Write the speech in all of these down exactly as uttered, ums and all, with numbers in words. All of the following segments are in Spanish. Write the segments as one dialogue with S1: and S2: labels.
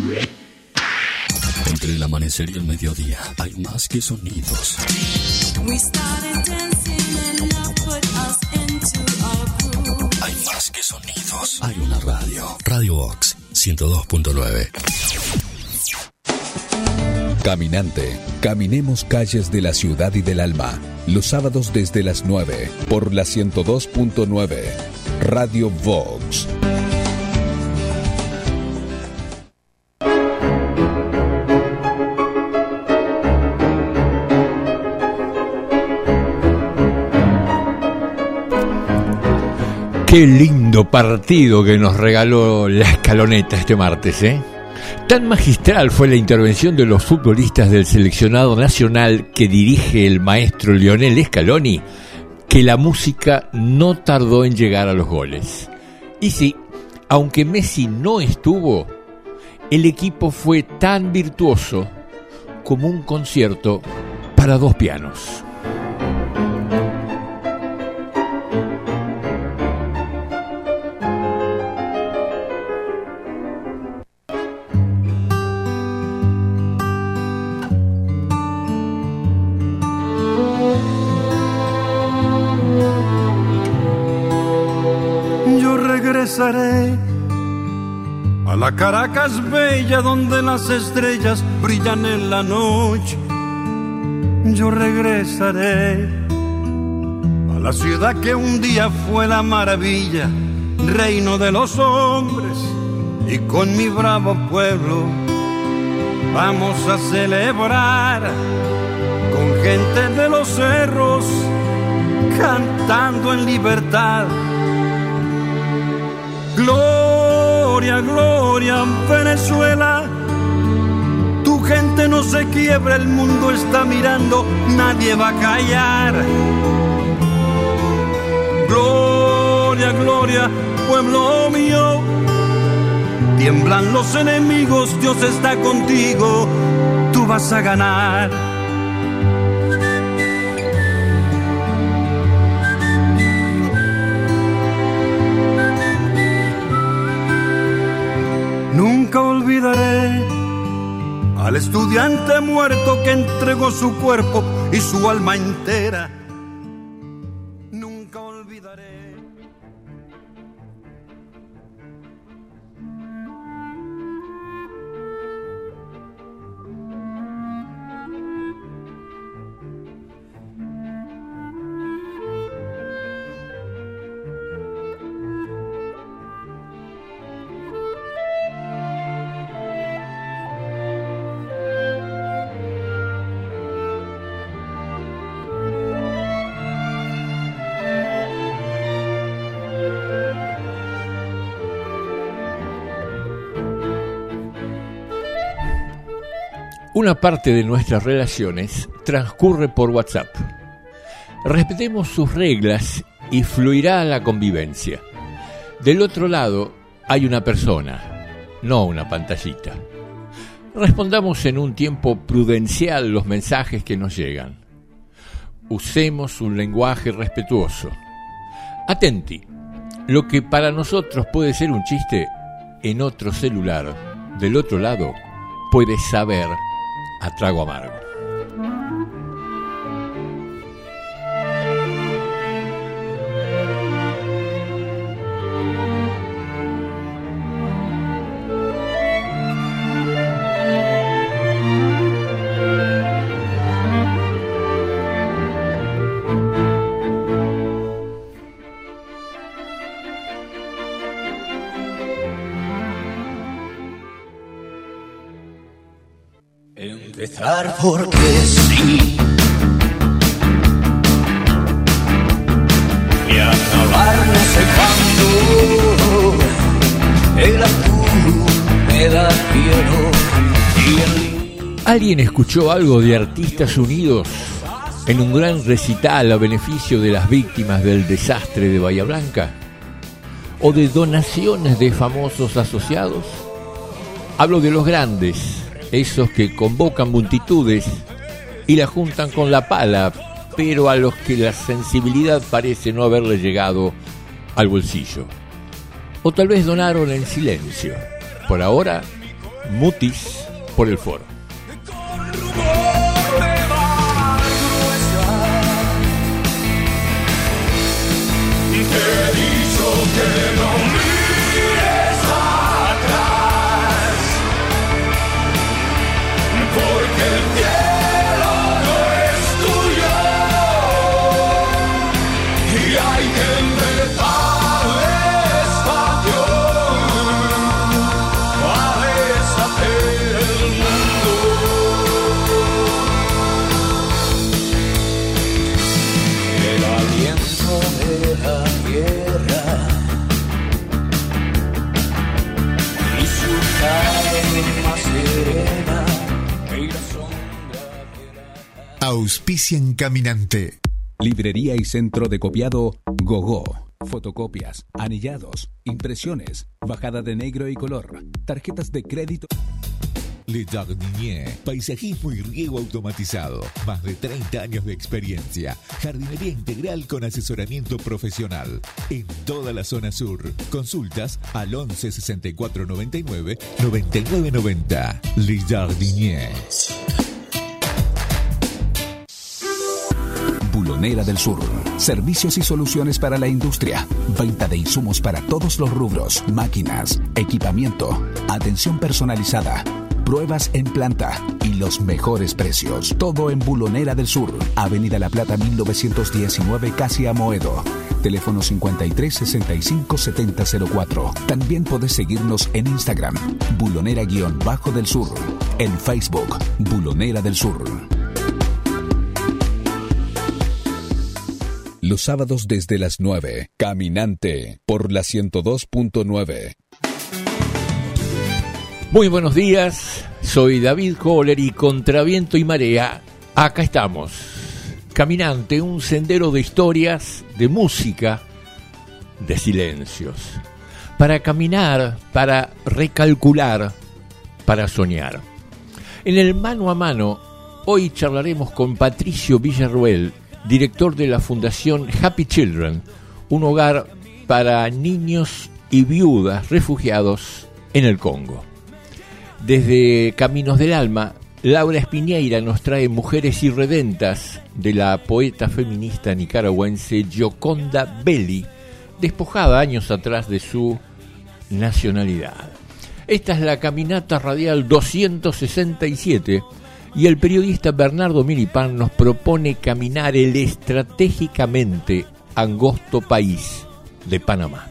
S1: Entre el amanecer y el mediodía hay más que sonidos. Hay más que sonidos. Hay una radio. Radio Vox ciento dos punto nueve.
S2: Caminante, caminemos calles de la ciudad y del alma. Los sábados desde las nueve por la ciento dos punto nueve. Radio Vox.
S3: Qué lindo partido que nos regaló la Escaloneta este martes, ¿eh? Tan magistral fue la intervención de los futbolistas del seleccionado nacional que dirige el maestro Lionel Scaloni, que la música no tardó en llegar a los goles. Y sí, aunque Messi no estuvo, el equipo fue tan virtuoso como un concierto para dos pianos.
S4: Regresaré a la Caracas bella donde las estrellas brillan en la noche. Yo regresaré a la ciudad que un día fue la maravilla, reino de los hombres, y con mi bravo pueblo vamos a celebrar con gente de los cerros cantando en libertad. Gloria, gloria, Venezuela, tu gente no se quiebra, el mundo está mirando, nadie va a callar. Gloria, gloria, pueblo mío, tiemblan los enemigos, Dios está contigo, tú vas a ganar. Nunca olvidaré al estudiante muerto que entregó su cuerpo y su alma entera. Nunca olvidaré.
S3: Una parte de nuestras relaciones transcurre por WhatsApp. Respetemos sus reglas y fluirá la convivencia. Del otro lado hay una persona, no una pantallita. Respondamos en un tiempo prudencial los mensajes que nos llegan. Usemos un lenguaje respetuoso. Atenti, lo que para nosotros puede ser un chiste, en otro celular, del otro lado, puede saber a trago amargo.
S5: Empezar porque sí y acabar no sé cuándo. El azul me da cielo y el...
S3: ¿Alguien escuchó algo de Artistas Unidos en un gran recital a beneficio de las víctimas del desastre de Bahía Blanca? ¿O de donaciones de famosos asociados? Hablo de los grandes, esos que convocan multitudes y la juntan con la pala, pero a los que la sensibilidad parece no haberle llegado al bolsillo. O tal vez donaron en silencio. Por ahora, Mutis por el Foro.
S6: Auspician Caminante.
S2: Librería y centro de copiado Gogó. Fotocopias, anillados, impresiones, bajada de negro y color, tarjetas de crédito.
S7: Le Jardinier, paisajismo y riego automatizado. Más de treinta años de experiencia. Jardinería integral con asesoramiento profesional. En toda la zona sur. Consultas al once sesenta y cuatro noventa y nueve noventa y nueve noventa. Le Jardinier.
S2: Bulonera del Sur. Servicios y soluciones para la industria. Venta de insumos para todos los rubros. Máquinas, equipamiento, atención personalizada, pruebas en planta y los mejores precios. Todo en Bulonera del Sur. Avenida La Plata mil novecientos diecinueve, casi Amoedo. Teléfono cincuenta y tres sesenta y cinco setenta cero cuatro. También podés seguirnos en Instagram. Bulonera-del Sur. En Facebook. Bulonera del Sur. Los sábados desde las nueve, Caminante, por la ciento dos punto nueve.
S3: Muy buenos días, soy David Kohler y contra viento y marea, acá estamos. Caminante, un sendero de historias, de música, de silencios. Para caminar, para recalcular, para soñar. En el mano a mano, hoy charlaremos con Patricio Villarruel, director de la Fundación Happy Children, un hogar para niños y viudas refugiados en el Congo. Desde Caminos del Alma, Laura Espiñeira nos trae Mujeres Irredentas de la poeta feminista nicaragüense Gioconda Belli, despojada años atrás de su nacionalidad. Esta es la caminata radial doscientos sesenta y siete, y el periodista Bernardo Milipán nos propone caminar el estratégicamente angosto país de Panamá.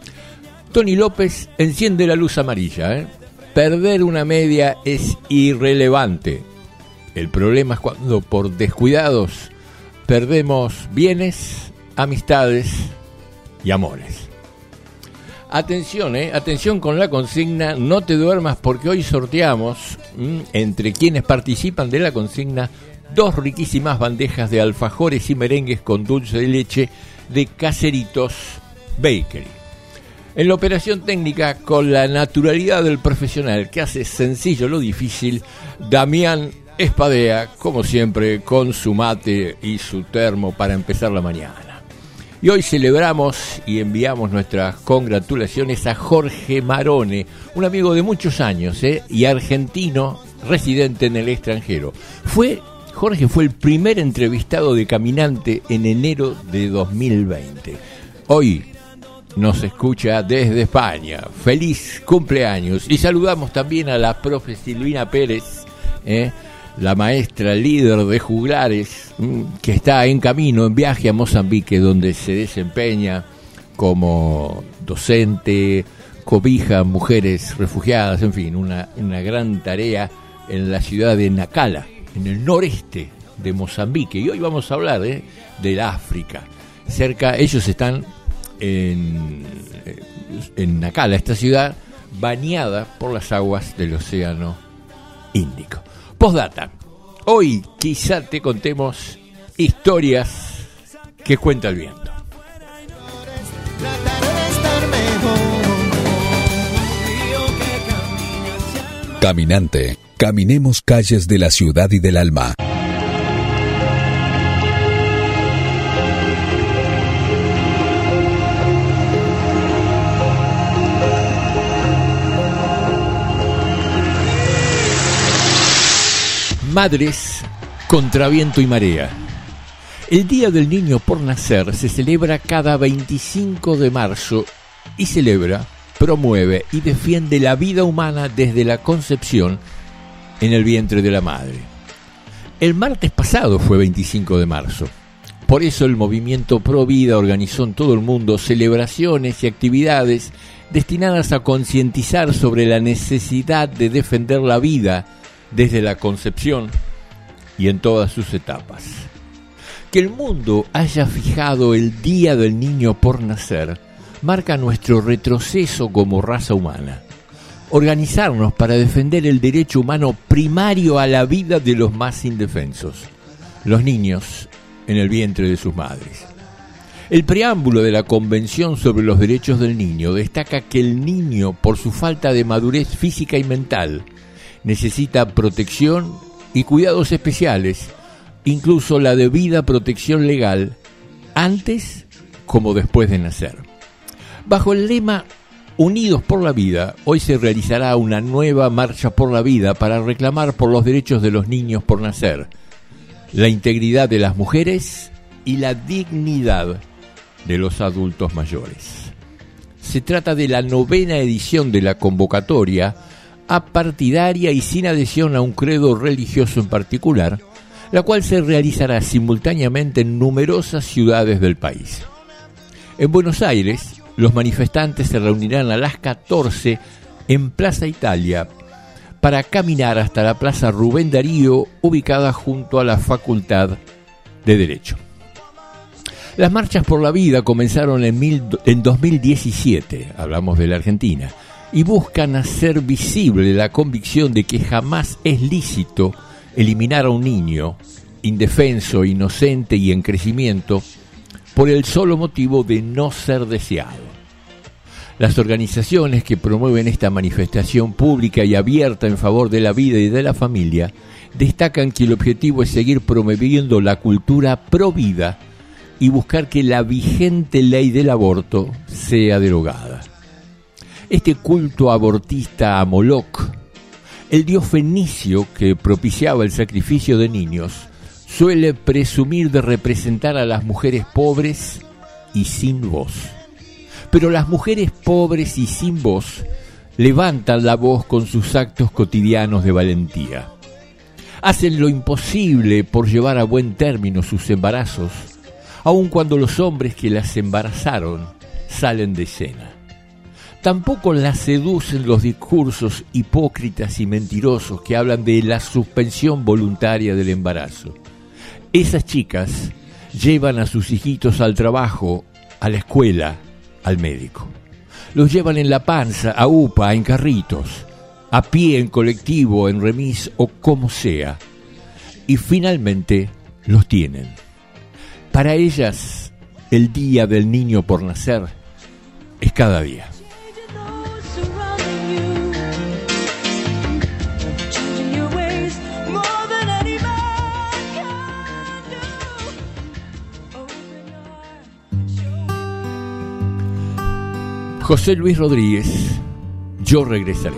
S3: Tony López enciende la luz amarilla. ¿eh? Perder una media es irrelevante. El problema es cuando por descuidados perdemos bienes, amistades y amores. Atención, eh, atención con la consigna, no te duermas porque hoy sorteamos, mmm, entre quienes participan de la consigna, dos riquísimas bandejas de alfajores y merengues con dulce de leche de Caseritos Bakery. En la operación técnica, con la naturalidad del profesional que hace sencillo lo difícil, Damián Espadea, como siempre, con su mate y su termo para empezar la mañana. Y hoy celebramos y enviamos nuestras congratulaciones a Jorge Marone, un amigo de muchos años ¿eh? y argentino residente en el extranjero. Fue, Jorge fue el primer entrevistado de Caminante en enero de dos mil veinte. Hoy nos escucha desde España. Feliz cumpleaños. Y saludamos también a la profe Silvina Pérez, ¿eh? la maestra líder de juglares, que está en camino, en viaje a Mozambique, donde se desempeña como docente, cobija mujeres refugiadas, en fin, una, una gran tarea en la ciudad de Nacala, en el noreste de Mozambique. Y hoy vamos a hablar ¿eh? del África. Cerca, ellos están en, en Nacala, esta ciudad bañada por las aguas del Océano Índico. Postdata. Hoy quizá te contemos historias que cuenta el viento.
S2: Caminante, caminemos calles de la ciudad y del alma.
S3: Madres contra viento y marea. El Día del Niño por Nacer se celebra cada veinticinco de marzo y celebra, promueve y defiende la vida humana desde la concepción en el vientre de la madre. El martes pasado fue veinticinco de marzo. Por eso el movimiento Pro Vida organizó en todo el mundo celebraciones y actividades destinadas a concientizar sobre la necesidad de defender la vida desde la concepción y en todas sus etapas. Que el mundo haya fijado el Día del Niño por Nacer marca nuestro retroceso como raza humana. Organizarnos para defender el derecho humano primario a la vida de los más indefensos, los niños en el vientre de sus madres. El preámbulo de la Convención sobre los Derechos del Niño destaca que el niño, por su falta de madurez física y mental, necesita protección y cuidados especiales, incluso la debida protección legal, antes como después de nacer. Bajo el lema Unidos por la Vida, hoy se realizará una nueva marcha por la vida para reclamar por los derechos de los niños por nacer, la integridad de las mujeres y la dignidad de los adultos mayores. Se trata de la novena edición de la convocatoria apartidaria y sin adhesión a un credo religioso en particular, la cual se realizará simultáneamente en numerosas ciudades del país. En Buenos Aires, los manifestantes se reunirán a las catorce en Plaza Italia para caminar hasta la Plaza Rubén Darío, ubicada junto a la Facultad de Derecho. Las marchas por la vida comenzaron en, mil, en dos mil diecisiete, hablamos de la Argentina, y buscan hacer visible la convicción de que jamás es lícito eliminar a un niño indefenso, inocente y en crecimiento por el solo motivo de no ser deseado. Las organizaciones que promueven esta manifestación pública y abierta en favor de la vida y de la familia destacan que el objetivo es seguir promoviendo la cultura pro vida y buscar que la vigente ley del aborto sea derogada. Este culto abortista a Moloch, el dios fenicio que propiciaba el sacrificio de niños, suele presumir de representar a las mujeres pobres y sin voz. Pero las mujeres pobres y sin voz levantan la voz con sus actos cotidianos de valentía. Hacen lo imposible por llevar a buen término sus embarazos, aun cuando los hombres que las embarazaron salen de escena. Tampoco las seducen los discursos hipócritas y mentirosos que hablan de la suspensión voluntaria del embarazo. Esas chicas llevan a sus hijitos al trabajo, a la escuela, al médico. Los llevan en la panza, a UPA, en carritos, a pie, en colectivo, en remis o como sea. Y finalmente los tienen. Para ellas, el Día del Niño por Nacer es cada día. José Luis Rodríguez, Yo regresaré.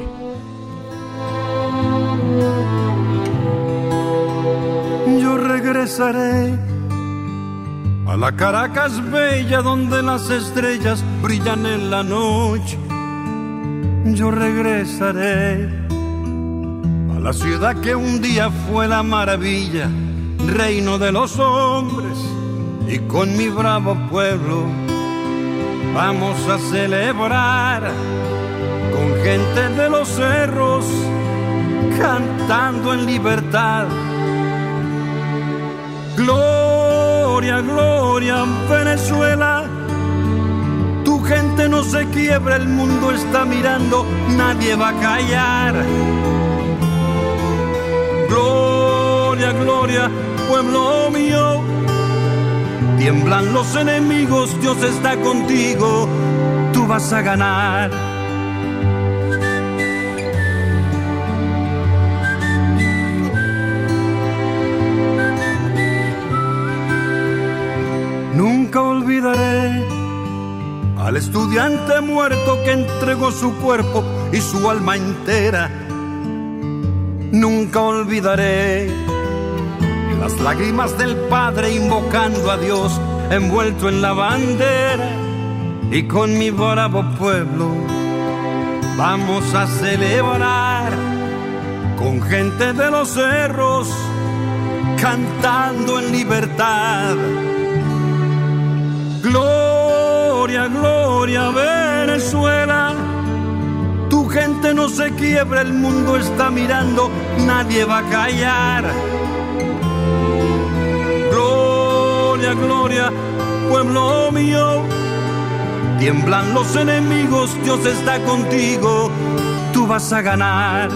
S4: Yo regresaré a la Caracas bella donde las estrellas brillan en la noche. Yo regresaré a la ciudad que un día fue la maravilla, reino de los hombres, y con mi bravo pueblo vamos a celebrar con gente de los cerros cantando en libertad. Gloria, gloria, Venezuela, tu gente no se quiebra, el mundo está mirando, nadie va a callar. Gloria, gloria, pueblo mío, tiemblan los enemigos, Dios está contigo, tú vas a ganar. Nunca olvidaré al estudiante muerto que entregó su cuerpo y su alma entera. Nunca olvidaré las lágrimas del padre invocando a Dios, envuelto en la bandera, y con mi bravo pueblo vamos a celebrar, con gente de los cerros cantando en libertad. Gloria, gloria Venezuela, tu gente no se quiebra, el mundo está mirando, nadie va a callar. Gloria, gloria, pueblo mío, tiemblan los enemigos, Dios está contigo, tú vas a ganar.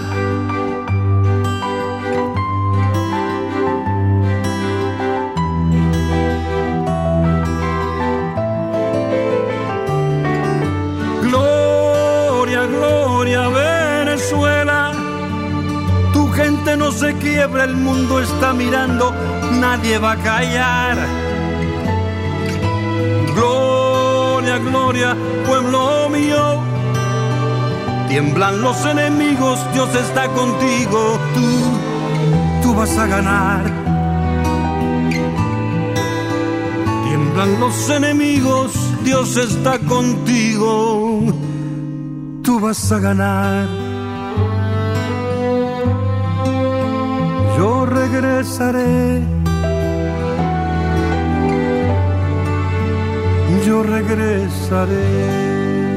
S4: Gloria, gloria Venezuela, tu gente no se quiebra, el mundo está mirando, nadie va a callar. Gloria, gloria, pueblo mío, tiemblan los enemigos, Dios está contigo, tú, tú vas a ganar. Tiemblan los enemigos, Dios está contigo, tú vas a ganar. Yo regresaré, yo regresaré.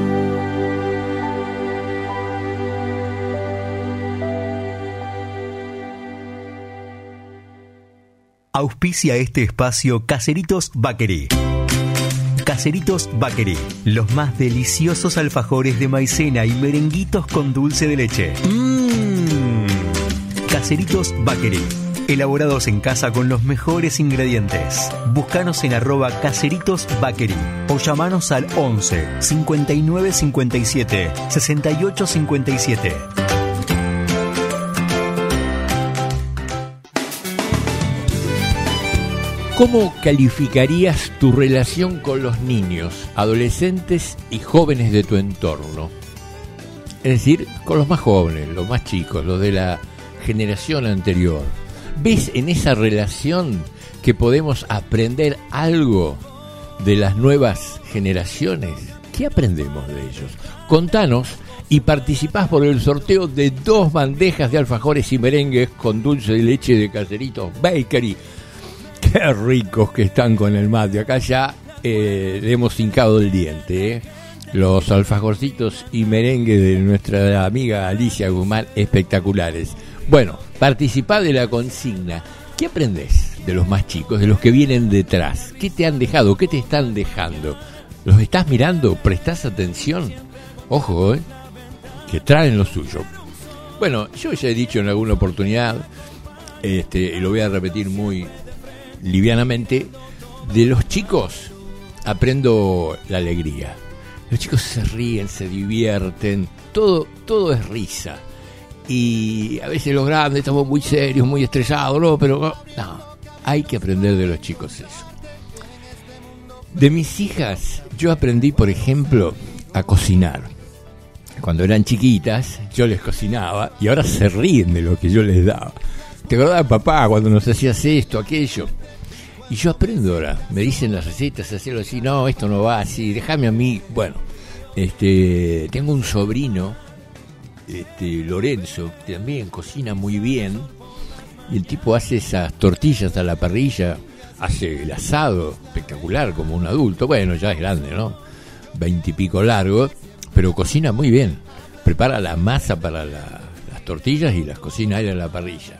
S8: Auspicia este espacio Caseritos Bakery. Caseritos Bakery, los más deliciosos alfajores de maicena y merenguitos con dulce de leche. Mmm. Caseritos Bakery, elaborados en casa con los mejores ingredientes. Búscanos en arroba Caseritos Bakery o llamanos al once cincuenta y nueve cincuenta y siete sesenta y ocho cincuenta y siete.
S3: ¿Cómo calificarías tu relación con los niños, adolescentes y jóvenes de tu entorno? Es decir, con los más jóvenes, los más chicos, los de la generación anterior. ¿Ves en esa relación que podemos aprender algo de las nuevas generaciones? ¿Qué aprendemos de ellos? Contanos y participás por el sorteo de dos bandejas de alfajores y merengues con dulce de leche de Caseritos Bakery. Qué ricos que están con el mate. Acá ya eh, le hemos hincado el diente. ¿eh? Los alfajorcitos y merengue de nuestra amiga Alicia Guzmán, espectaculares. Bueno, participá de la consigna. ¿Qué aprendés de los más chicos, de los que vienen detrás? ¿Qué te han dejado? ¿Qué te están dejando? ¿Los estás mirando? ¿Prestás atención? Ojo, ¿eh? que traen lo suyo. Bueno, yo ya he dicho en alguna oportunidad, este, y lo voy a repetir muy livianamente, de los chicos aprendo la alegría. Los chicos se ríen, se divierten, todo, todo es risa. Y a veces los grandes estamos muy serios, muy estresados, ¿no? Pero no, hay que aprender de los chicos eso. De mis hijas, yo aprendí, por ejemplo, a cocinar. Cuando eran chiquitas, yo les cocinaba y ahora se ríen de lo que yo les daba. ¿Te acordás, papá, cuando nos hacías esto, aquello? Y yo aprendo ahora. Me dicen las recetas, hacerlo así. No, esto no va así. Déjame a mí. Bueno, este, tengo un sobrino, este, Lorenzo, que también cocina muy bien. Y el tipo hace esas tortillas a la parrilla. Hace el asado espectacular como un adulto. Bueno, ya es grande, ¿no? Veintipico largo. Pero cocina muy bien. Prepara la masa para la, las tortillas y las cocina él a la parrilla.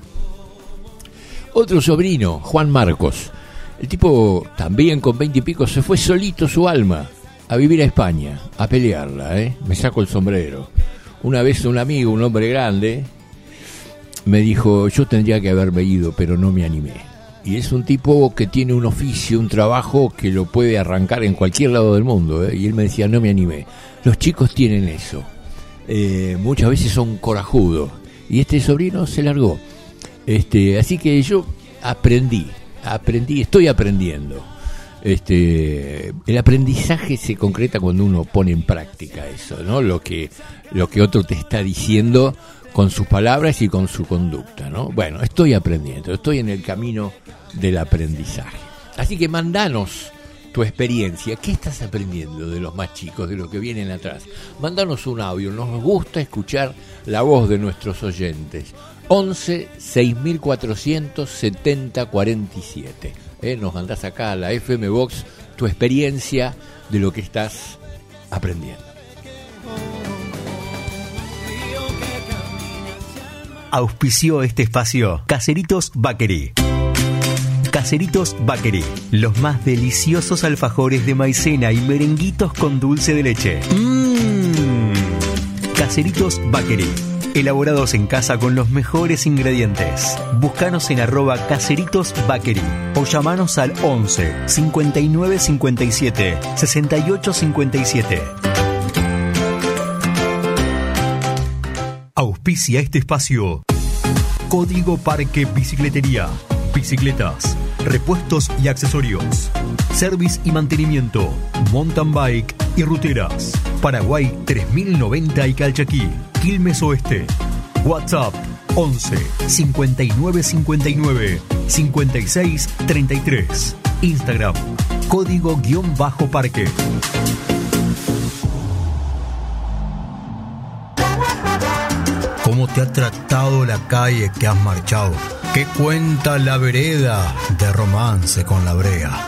S3: Otro sobrino, Juan Marcos. El tipo también con veinte y pico se fue solito su alma a vivir a España, a pelearla, ¿eh? Me saco el sombrero. Una vez un amigo, un hombre grande, me dijo, yo tendría que haberme ido, pero no me animé. Y es un tipo que tiene un oficio, un trabajo que lo puede arrancar en cualquier lado del mundo, ¿eh? Y él me decía, no me animé. Los chicos tienen eso. Eh, muchas veces son corajudos. Y este sobrino se largó. Este, así que yo aprendí, aprendí, estoy aprendiendo. Este, el aprendizaje se concreta cuando uno pone en práctica eso, ¿no? Lo que, lo que otro te está diciendo con sus palabras y con su conducta, ¿no? Bueno, estoy aprendiendo, estoy en el camino del aprendizaje. Así que mandanos tu experiencia. ¿Qué estás aprendiendo de los más chicos, de los que vienen atrás? Mandanos un audio, nos gusta escuchar la voz de nuestros oyentes. once seis mil cuatrocientos setenta cuarenta y siete. ¿Eh? Nos mandás acá a la F M Box tu experiencia de lo que estás aprendiendo.
S8: Auspició este espacio Caseritos Bakery. Caseritos Bakery, los más deliciosos alfajores de maicena y merenguitos con dulce de leche. Mmm. Caseritos Bakery, elaborados en casa con los mejores ingredientes. Búscanos en arroba Caseritos Bakery o llamanos al once cincuenta y nueve cincuenta y siete sesenta y ocho cincuenta y siete. Auspicia este espacio Código Parque Bicicletería. Bicicletas, repuestos y accesorios, service y mantenimiento, mountain bike y ruteras. Paraguay tres mil noventa y Calchaquí, Quilmes Oeste. WhatsApp once cincuenta y nueve cincuenta y nueve cincuenta y seis treinta y tres. Instagram Código guión bajo parque. ¿Cómo te ha tratado la calle que has marchado? ¿Qué cuenta la vereda de romance con la brea?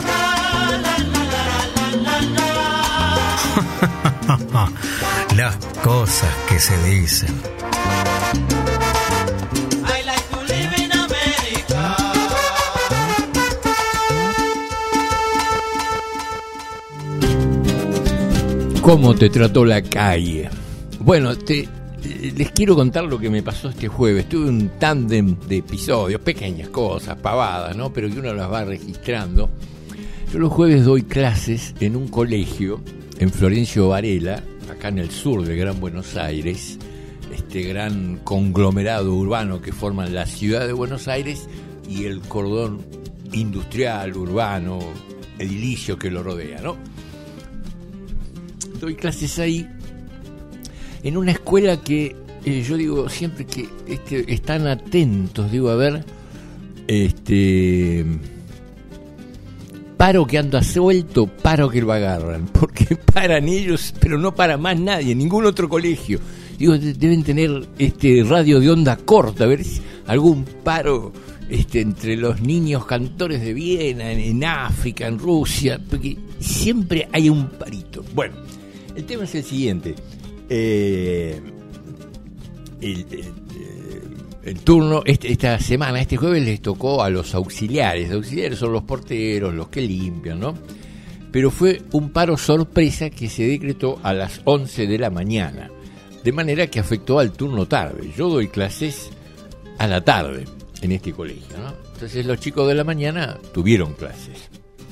S8: Las cosas que se dicen.
S3: ¿Cómo te trató la calle? Bueno, te... les quiero contar lo que me pasó este jueves. Tuve un tándem de episodios, pequeñas cosas, pavadas, ¿no? Pero que uno las va registrando. Yo los jueves doy clases en un colegio en Florencio Varela, acá en el sur del Gran Buenos Aires, este gran conglomerado urbano que forman la ciudad de Buenos Aires y el cordón industrial, urbano, edilicio que lo rodea, ¿no? Doy clases ahí en una escuela que eh, yo digo siempre que este, están atentos, digo, a ver, este paro que anda suelto, paro que lo agarran, porque paran ellos, pero no para más nadie, ningún otro colegio. Digo, deben tener este radio de onda corta, a ver si algún paro este, entre los niños cantores de Viena, en, en África, en Rusia, porque siempre hay un parito. Bueno, el tema es el siguiente. Eh, el, el, el turno este, esta semana, este jueves les tocó a los auxiliares. Los auxiliares son los porteros, los que limpian, ¿no? Pero fue un paro sorpresa que se decretó a las once de la mañana, de manera que afectó al turno tarde. Yo doy clases a la tarde en este colegio, ¿no? Entonces los chicos de la mañana tuvieron clases.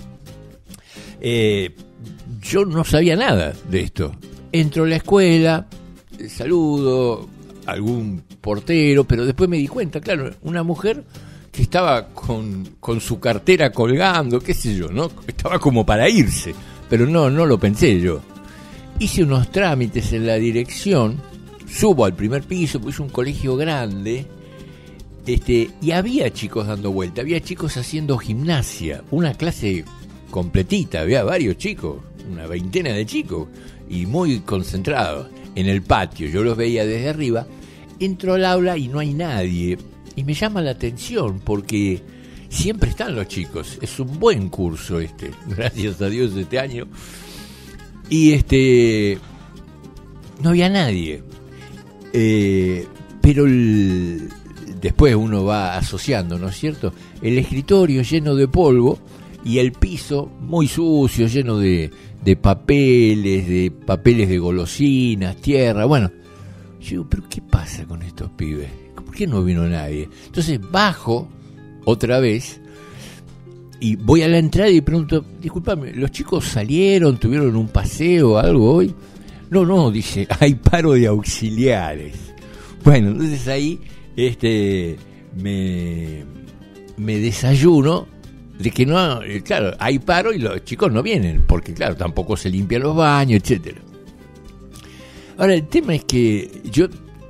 S3: Eh, yo no sabía nada de esto. Entro a la escuela, saludo a algún portero, pero después me di cuenta, claro, una mujer que estaba con, con su cartera colgando, qué sé yo, ¿no? Estaba como para irse, pero no, no lo pensé yo. Hice unos trámites en la dirección, subo al primer piso, pues es un colegio grande, este, y había chicos dando vuelta, había chicos haciendo gimnasia, una clase completita, había varios chicos, una veintena de chicos, y muy concentrados en el patio. Yo los veía desde arriba. Entro al aula y no hay nadie, y me llama la atención porque siempre están los chicos. Es un buen curso este, gracias a Dios, este año. Y este no había nadie, eh, pero el, después uno va asociando, ¿no es cierto? El escritorio lleno de polvo y el piso muy sucio, lleno de de papeles, de papeles de golosinas, tierra, bueno. Yo digo, ¿pero qué pasa con estos pibes? ¿Por qué no vino nadie? Entonces bajo otra vez y voy a la entrada y pregunto, discúlpame, ¿los chicos salieron, tuvieron un paseo, algo hoy? No, no, dice, hay paro de auxiliares. Bueno, entonces ahí este me, me desayuno de que no, claro, hay paro y los chicos no vienen, porque claro, tampoco se limpian los baños, etcétera. Ahora, el tema es que yo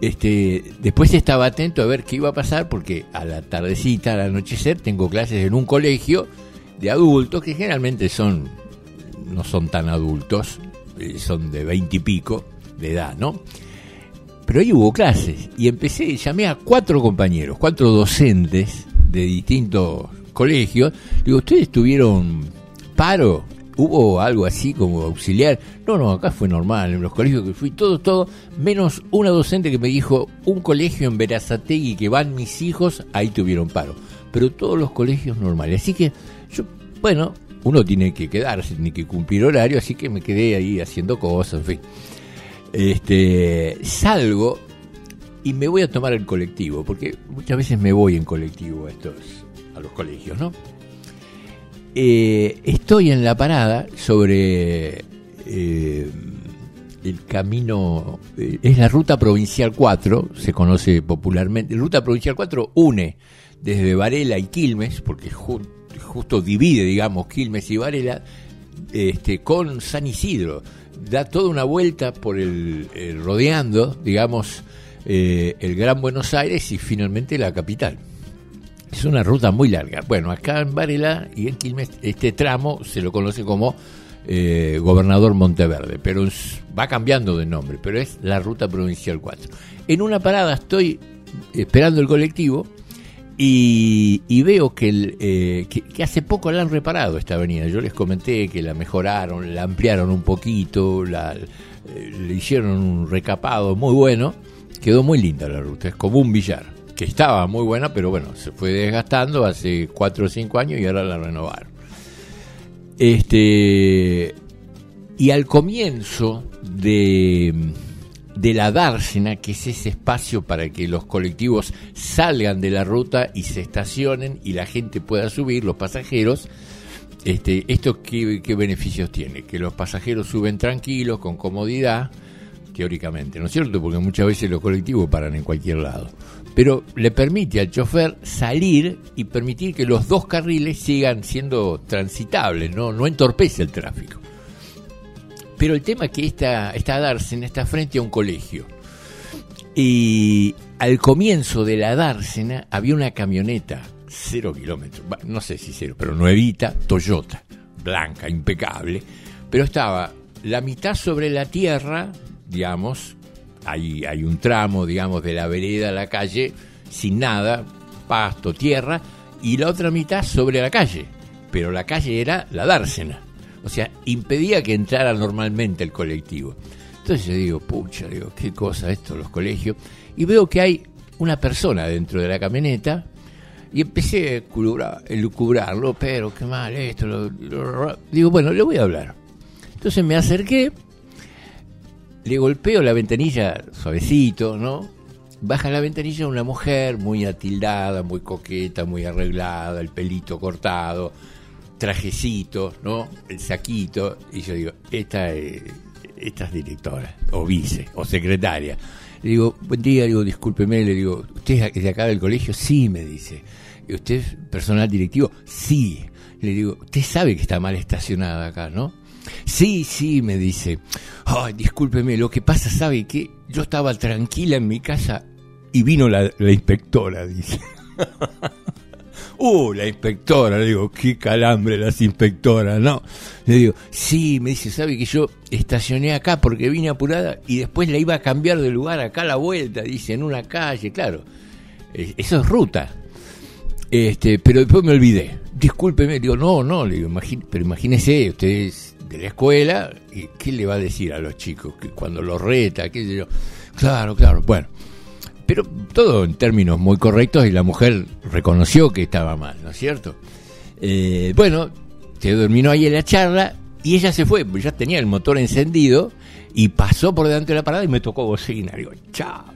S3: este, después estaba atento a ver qué iba a pasar, porque a la tardecita, al anochecer, tengo clases en un colegio de adultos que generalmente son, no son tan adultos, eh, son de veinte y pico de edad, ¿no? Pero ahí hubo clases y empecé, llamé a cuatro compañeros, cuatro docentes de distintos colegios. Digo, ¿ustedes tuvieron paro? ¿Hubo algo así como auxiliar? No, no, acá fue normal, en los colegios que fui, todo, todo, menos una docente que me dijo, un colegio en Berazategui que van mis hijos, ahí tuvieron paro. Pero todos los colegios normales. Así que yo, bueno, uno tiene que quedarse, tiene que cumplir horario, así que me quedé ahí haciendo cosas, en fin. Este, salgo y me voy a tomar el colectivo, porque muchas veces me voy en colectivo a estos, a los colegios, ¿no? Eh, estoy en la parada sobre eh, el camino, eh, es la ruta provincial cuatro, se conoce popularmente. La ruta provincial cuatro une desde Varela y Quilmes, porque ju- justo divide, digamos, Quilmes y Varela, este, con San Isidro. Da toda una vuelta por el, el rodeando, digamos, eh, el Gran Buenos Aires y finalmente la capital. Es una ruta muy larga. Bueno, acá en Varela y en Quilmes este tramo se lo conoce como eh, Gobernador Monteverde, pero es, va cambiando de nombre, pero es la ruta provincial cuatro. En una parada estoy esperando el colectivo y, y veo que, el, eh, que, que hace poco la han reparado esta avenida. Yo les comenté que la mejoraron, la ampliaron un poquito, la, eh, le hicieron un recapado muy bueno. Quedó muy linda la ruta, es como un billar, que estaba muy buena, pero bueno, se fue desgastando hace cuatro o cinco años y ahora la renovaron. Este, y al comienzo de... de la dársena, que es ese espacio para que los colectivos salgan de la ruta y se estacionen y la gente pueda subir, los pasajeros, este, ¿esto qué, qué beneficios tiene? Que los pasajeros suben tranquilos, con comodidad, teóricamente, ¿no es cierto? Porque muchas veces los colectivos paran en cualquier lado. Pero le permite al chofer salir y permitir que los dos carriles sigan siendo transitables, no, no entorpece el tráfico. Pero el tema es que esta, esta dársena está frente a un colegio. Y al comienzo de la dársena había una camioneta, cero kilómetros, no sé si cero, pero nuevita, Toyota, blanca, impecable. Pero estaba la mitad sobre la tierra, digamos, hay, hay un tramo, digamos, de la vereda a la calle, sin nada, pasto, tierra, y la otra mitad sobre la calle. Pero la calle era la dársena. O sea, impedía que entrara normalmente el colectivo. Entonces yo digo, pucha, digo, qué cosa esto, los colegios. Y veo que hay una persona dentro de la camioneta y empecé a elucubrarlo, pero qué mal esto. Lo, lo, digo, bueno, le voy a hablar. Entonces me acerqué, le golpeo la ventanilla suavecito, ¿no? Baja la ventanilla una mujer muy atildada, muy coqueta, muy arreglada, el pelito cortado, trajecito, ¿no? El saquito, y yo digo, esta es, esta es directora, o vice, o secretaria. Le digo, buen día, le digo, discúlpeme, le digo, ¿usted es de acá del colegio? Sí, me dice. ¿Usted es personal directivo? Sí. Le digo, usted sabe que está mal estacionada acá, ¿no? Sí, sí, me dice. Ay, discúlpeme, lo que pasa, ¿sabe qué? Yo estaba tranquila en mi casa y vino la, la inspectora, dice. Uh, la inspectora, le digo, qué calambre las inspectoras, ¿no? Le digo, sí, me dice, ¿sabe que yo estacioné acá porque vine apurada y después la iba a cambiar de lugar acá a la vuelta, dice, en una calle, claro, eso es ruta. Este, pero después me olvidé, discúlpeme, digo, no, no, le digo, imagine, pero imagínese, usted es de la escuela, ¿y qué le va a decir a los chicos? Que cuando los reta, qué sé yo, claro, claro, bueno. Pero todo en términos muy correctos y la mujer reconoció que estaba mal, ¿no es cierto? Eh, bueno, se terminó ahí en la charla y ella se fue, pues ya tenía el motor encendido y pasó por delante de la parada y me tocó bocina. Digo, chao.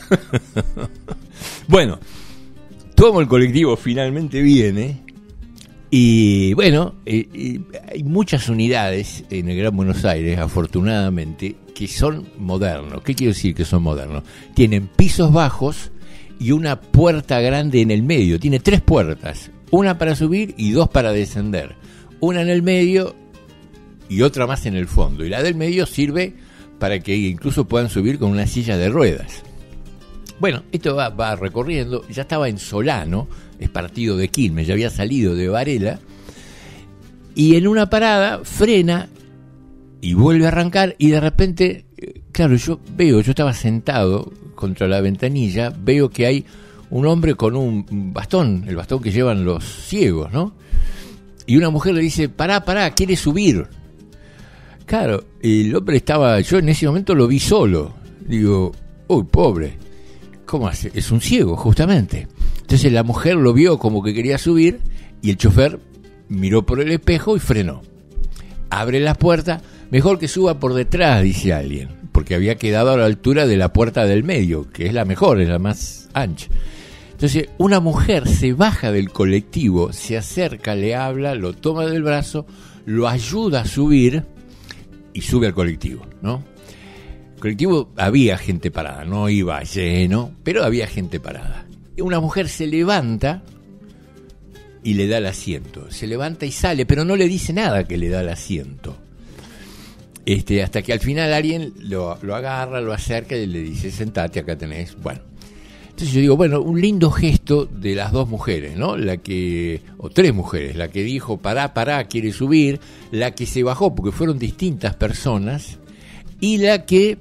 S3: Bueno, tomo el colectivo, finalmente viene y bueno, eh, eh, hay muchas unidades en el Gran Buenos Aires, afortunadamente, que son modernos. ¿Qué quiero decir que son modernos? Tienen pisos bajos y una puerta grande en el medio. Tiene tres puertas, una para subir y dos para descender. Una en el medio y otra más en el fondo. Y la del medio sirve para que incluso puedan subir con una silla de ruedas. Bueno, esto va, va recorriendo, ya estaba en Solano, es partido de Quilmes, ya había salido de Varela, y en una parada frena y vuelve a arrancar, y de repente, claro, yo veo, yo estaba sentado contra la ventanilla, veo que hay un hombre con un bastón, el bastón que llevan los ciegos, ¿no? Y una mujer le dice, pará, pará, quiere subir. Claro, el hombre estaba, yo en ese momento lo vi solo. Digo, uy, pobre, ¿cómo hace? Es un ciego, justamente. Entonces la mujer lo vio como que quería subir y el chofer miró por el espejo y frenó. Abre la puerta, mejor que suba por detrás, dice alguien, porque había quedado a la altura de la puerta del medio, que es la mejor, es la más ancha. Entonces una mujer se baja del colectivo, se acerca, le habla, lo toma del brazo, lo ayuda a subir y sube al colectivo, ¿no? El colectivo había gente parada, no iba lleno, pero había gente parada. Y una mujer se levanta y le da el asiento. Se levanta y sale, pero no le dice nada que le da el asiento. Este, hasta que al final alguien lo, lo agarra, lo acerca y le dice, sentate, acá tenés. Bueno, entonces yo digo, bueno, un lindo gesto de las dos mujeres, ¿no? La que, o tres mujeres, la que dijo, pará, pará, quiere subir, la que se bajó, porque fueron distintas personas, y la que,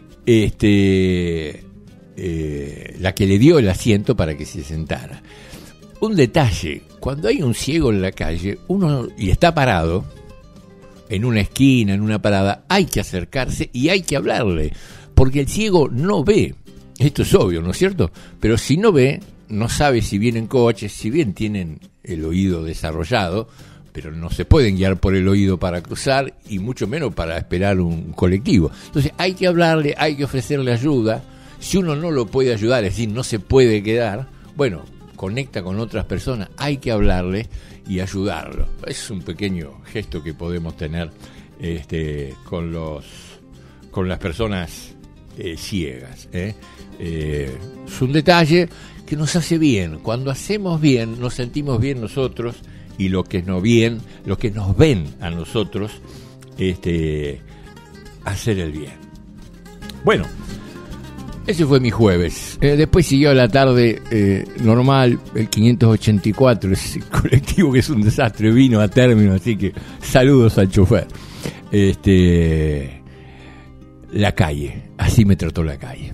S3: este, eh, la que le dio el asiento para que se sentara. Un detalle, cuando hay un ciego en la calle, uno, y está parado, en una esquina, en una parada, hay que acercarse y hay que hablarle, porque el ciego no ve. Esto es obvio, ¿no es cierto? Pero si no ve, no sabe si vienen coches, si bien tienen el oído desarrollado, pero no se pueden guiar por el oído para cruzar y mucho menos para esperar un colectivo. Entonces hay que hablarle, hay que ofrecerle ayuda. Si uno no lo puede ayudar, es decir, no se puede quedar, bueno, conecta con otras personas, hay que hablarle y ayudarlo. Es un pequeño gesto que podemos tener este, con los con las personas eh, ciegas, ¿eh? Eh, es un detalle que nos hace bien. Cuando hacemos bien, nos sentimos bien nosotros, y los que nos bien, los que nos ven a nosotros, este, hacer el bien. Bueno, ese fue mi jueves. Eh, después siguió la tarde eh, normal, el quinientos ochenta y cuatro, ese colectivo que es un desastre, vino a término, así que saludos al chofer. Este, la calle, así me trató la calle.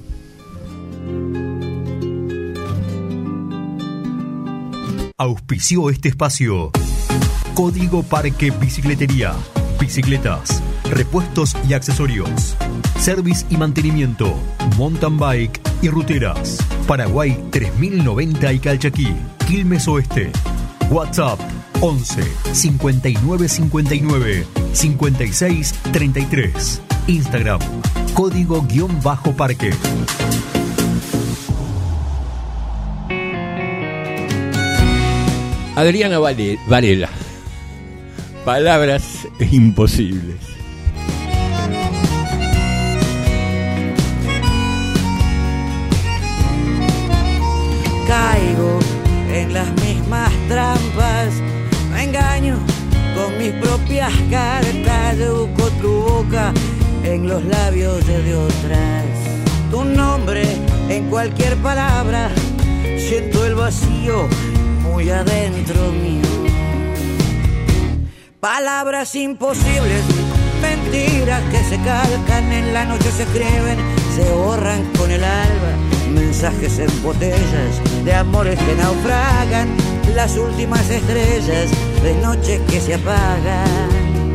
S8: Auspició este espacio Código Parque Bicicletería, bicicletas, repuestos y accesorios, service y mantenimiento, mountain bike y ruteras. Paraguay tres mil noventa y Calchaquí, Quilmes Oeste. WhatsApp once cincuenta y nueve cincuenta y nueve cincuenta y seis treinta y tres. Instagram Código guión bajo parque.
S3: Adriana Varela. Palabras imposibles.
S9: Caigo en las mismas trampas, me engaño con mis propias cartas, busco tu boca en los labios de otras, tu nombre en cualquier palabra, siento el vacío muy adentro mío. Palabras imposibles, mentiras que se calcan, en la noche se escriben, se borran con el alba. Mensajes en botellas de amores que naufragan, las últimas estrellas de noche que se apagan.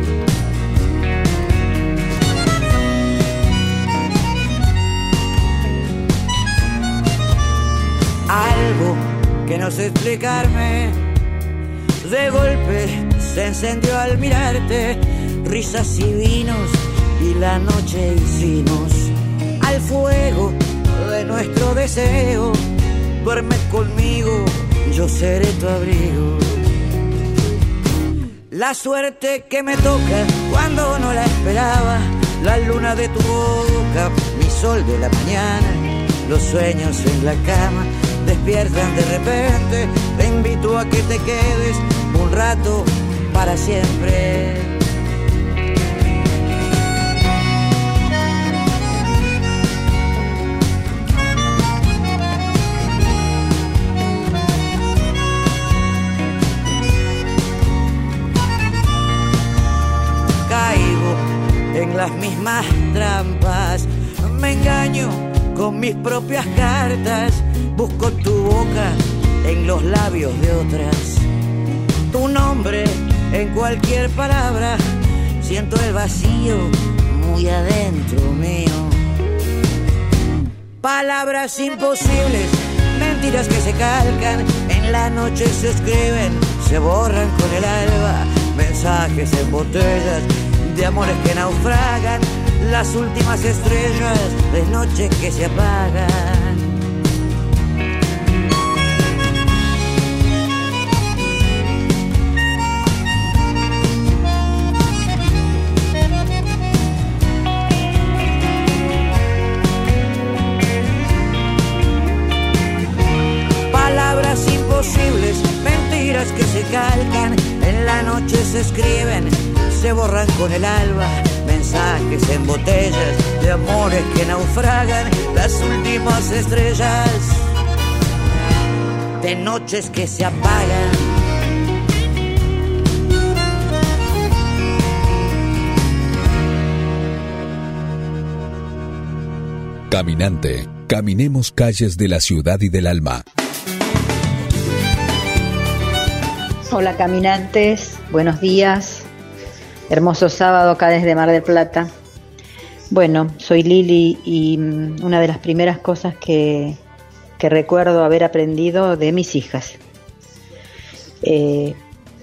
S9: Algo que no sé explicarme, de golpe se encendió al mirarte, risas y vinos y la noche hicimos al fuego de nuestro deseo. Duerme conmigo, yo seré tu abrigo. La suerte que me toca cuando no la esperaba, la luna de tu boca, mi sol de la mañana, los sueños en la cama despiertan de repente. Te invito a que te quedes un rato para siempre. las mismas trampas. Me engaño con mis propias cartas, busco tu boca en los labios de otras, tu nombre en cualquier palabra, siento el vacío muy adentro mío. Palabras imposibles, mentiras que se calcan, en la noche se escriben, se borran con el alba, mensajes en botellas de amores que naufragan, las últimas estrellas de noche que se apagan. Palabras imposibles, mentiras que se calcan, en la noche se escriben, se borran con el alba, mensajes en botellas de amores que naufragan, las últimas estrellas de noches que se apagan.
S2: Caminante, caminemos calles de la ciudad y del alma.
S10: Hola caminantes, buenos días. Hermoso sábado acá desde Mar del Plata. Bueno, soy Lili y una de las primeras cosas que, que recuerdo haber aprendido de mis hijas, eh,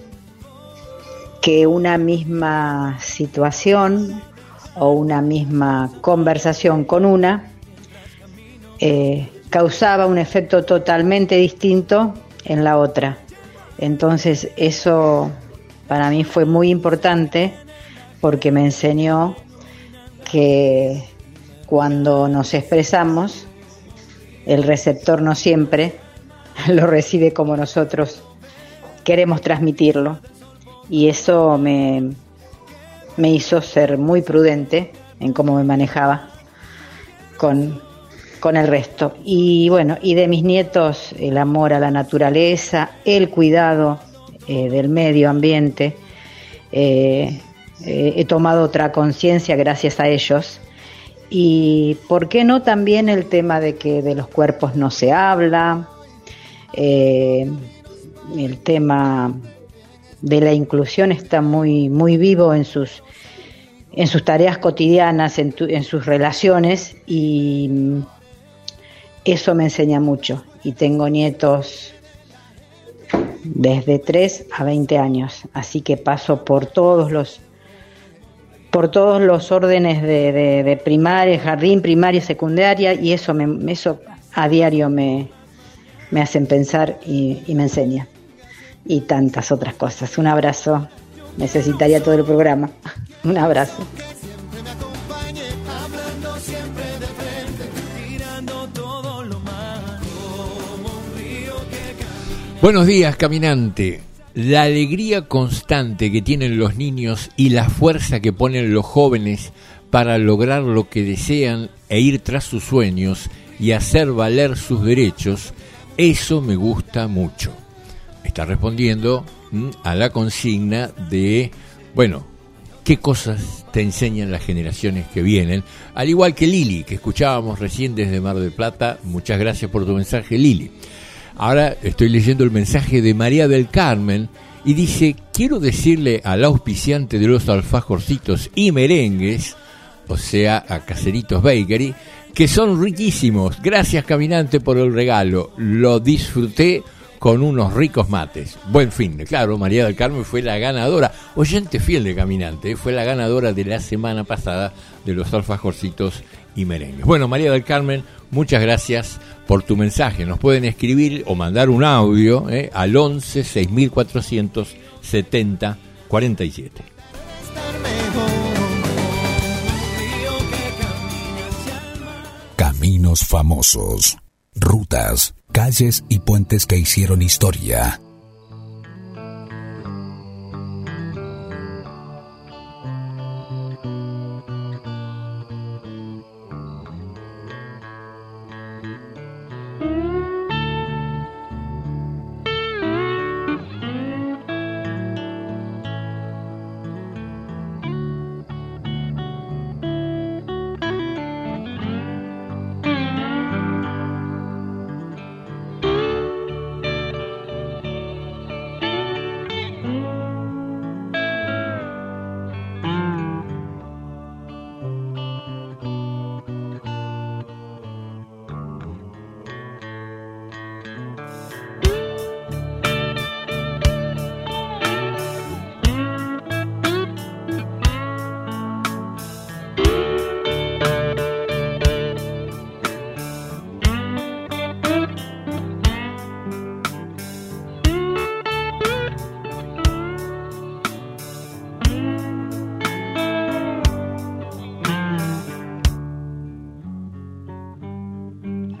S10: que una misma situación o una misma conversación con una eh, causaba un efecto totalmente distinto en la otra. Entonces eso para mí fue muy importante porque me enseñó que cuando nos expresamos, el receptor no siempre lo recibe como nosotros queremos transmitirlo. Y eso me, me hizo ser muy prudente en cómo me manejaba con, con el resto. Y bueno, y de mis nietos, el amor a la naturaleza, el cuidado eh, del medio ambiente. Eh, eh, he tomado otra conciencia gracias a ellos. Y por qué no también el tema de que de los cuerpos no se habla, eh, el tema de la inclusión está muy muy vivo en sus en sus tareas cotidianas, en, tu, en sus relaciones, y eso me enseña mucho. Y tengo nietos desde tres a veinte años, así que paso por todos los por todos los órdenes de, de, de primaria, jardín, primaria, secundaria, y eso me, eso a diario me, me hacen pensar y, y me enseña. Y tantas otras cosas. Un abrazo. Necesitaría todo el programa. Un abrazo.
S3: Buenos días, caminante. La alegría constante que tienen los niños y la fuerza que ponen los jóvenes para lograr lo que desean e ir tras sus sueños y hacer valer sus derechos, eso me gusta mucho. Está respondiendo ¿m? a la consigna de, bueno, qué cosas te enseñan las generaciones que vienen, al igual que Lili, que escuchábamos recién desde Mar del Plata. Muchas gracias por tu mensaje, Lili. Ahora estoy leyendo el mensaje de María del Carmen y dice: quiero decirle al auspiciante de los alfajorcitos y merengues, o sea, a Caseritos Bakery, que son riquísimos. Gracias, caminante, por el regalo. Lo disfruté con unos ricos mates. Buen fin de, claro, María del Carmen fue la ganadora, oyente fiel de Caminante, fue la ganadora de la semana pasada de los alfajorcitos y merengues. Bueno, María del Carmen, muchas gracias por tu mensaje. Nos pueden escribir o mandar un audio eh, al once seis mil cuatrocientos setenta cuarenta y siete.
S2: Caminos famosos, rutas, calles y puentes que hicieron historia.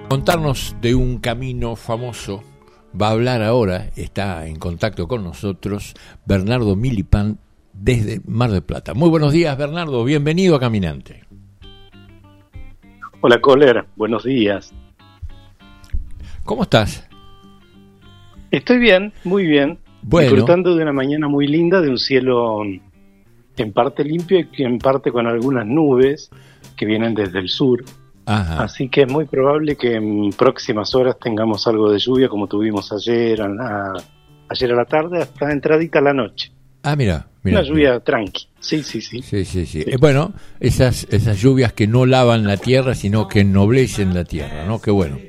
S3: Contarnos de un camino famoso. Va a hablar ahora, está en contacto con nosotros, Bernardo Milipán desde Mar del Plata. Muy buenos días, Bernardo, bienvenido a Caminante.
S11: Hola, Kohler, buenos días.
S3: ¿Cómo estás?
S11: Estoy bien, muy bien.
S3: Bueno.
S11: Disfrutando de una mañana muy linda, de un cielo en parte limpio y en parte con algunas nubes que vienen desde el sur.
S3: Ajá.
S11: Así que es muy probable que en próximas horas tengamos algo de lluvia como tuvimos ayer a, a, ayer a la tarde hasta entradita a la noche.
S3: Ah, mira, mira.
S11: Una lluvia
S3: mira.
S11: tranqui. Sí, sí, sí.
S3: Sí, sí, sí. sí. Eh, bueno, esas esas lluvias que no lavan la tierra, sino que ennoblecen la tierra, ¿no? Qué bueno.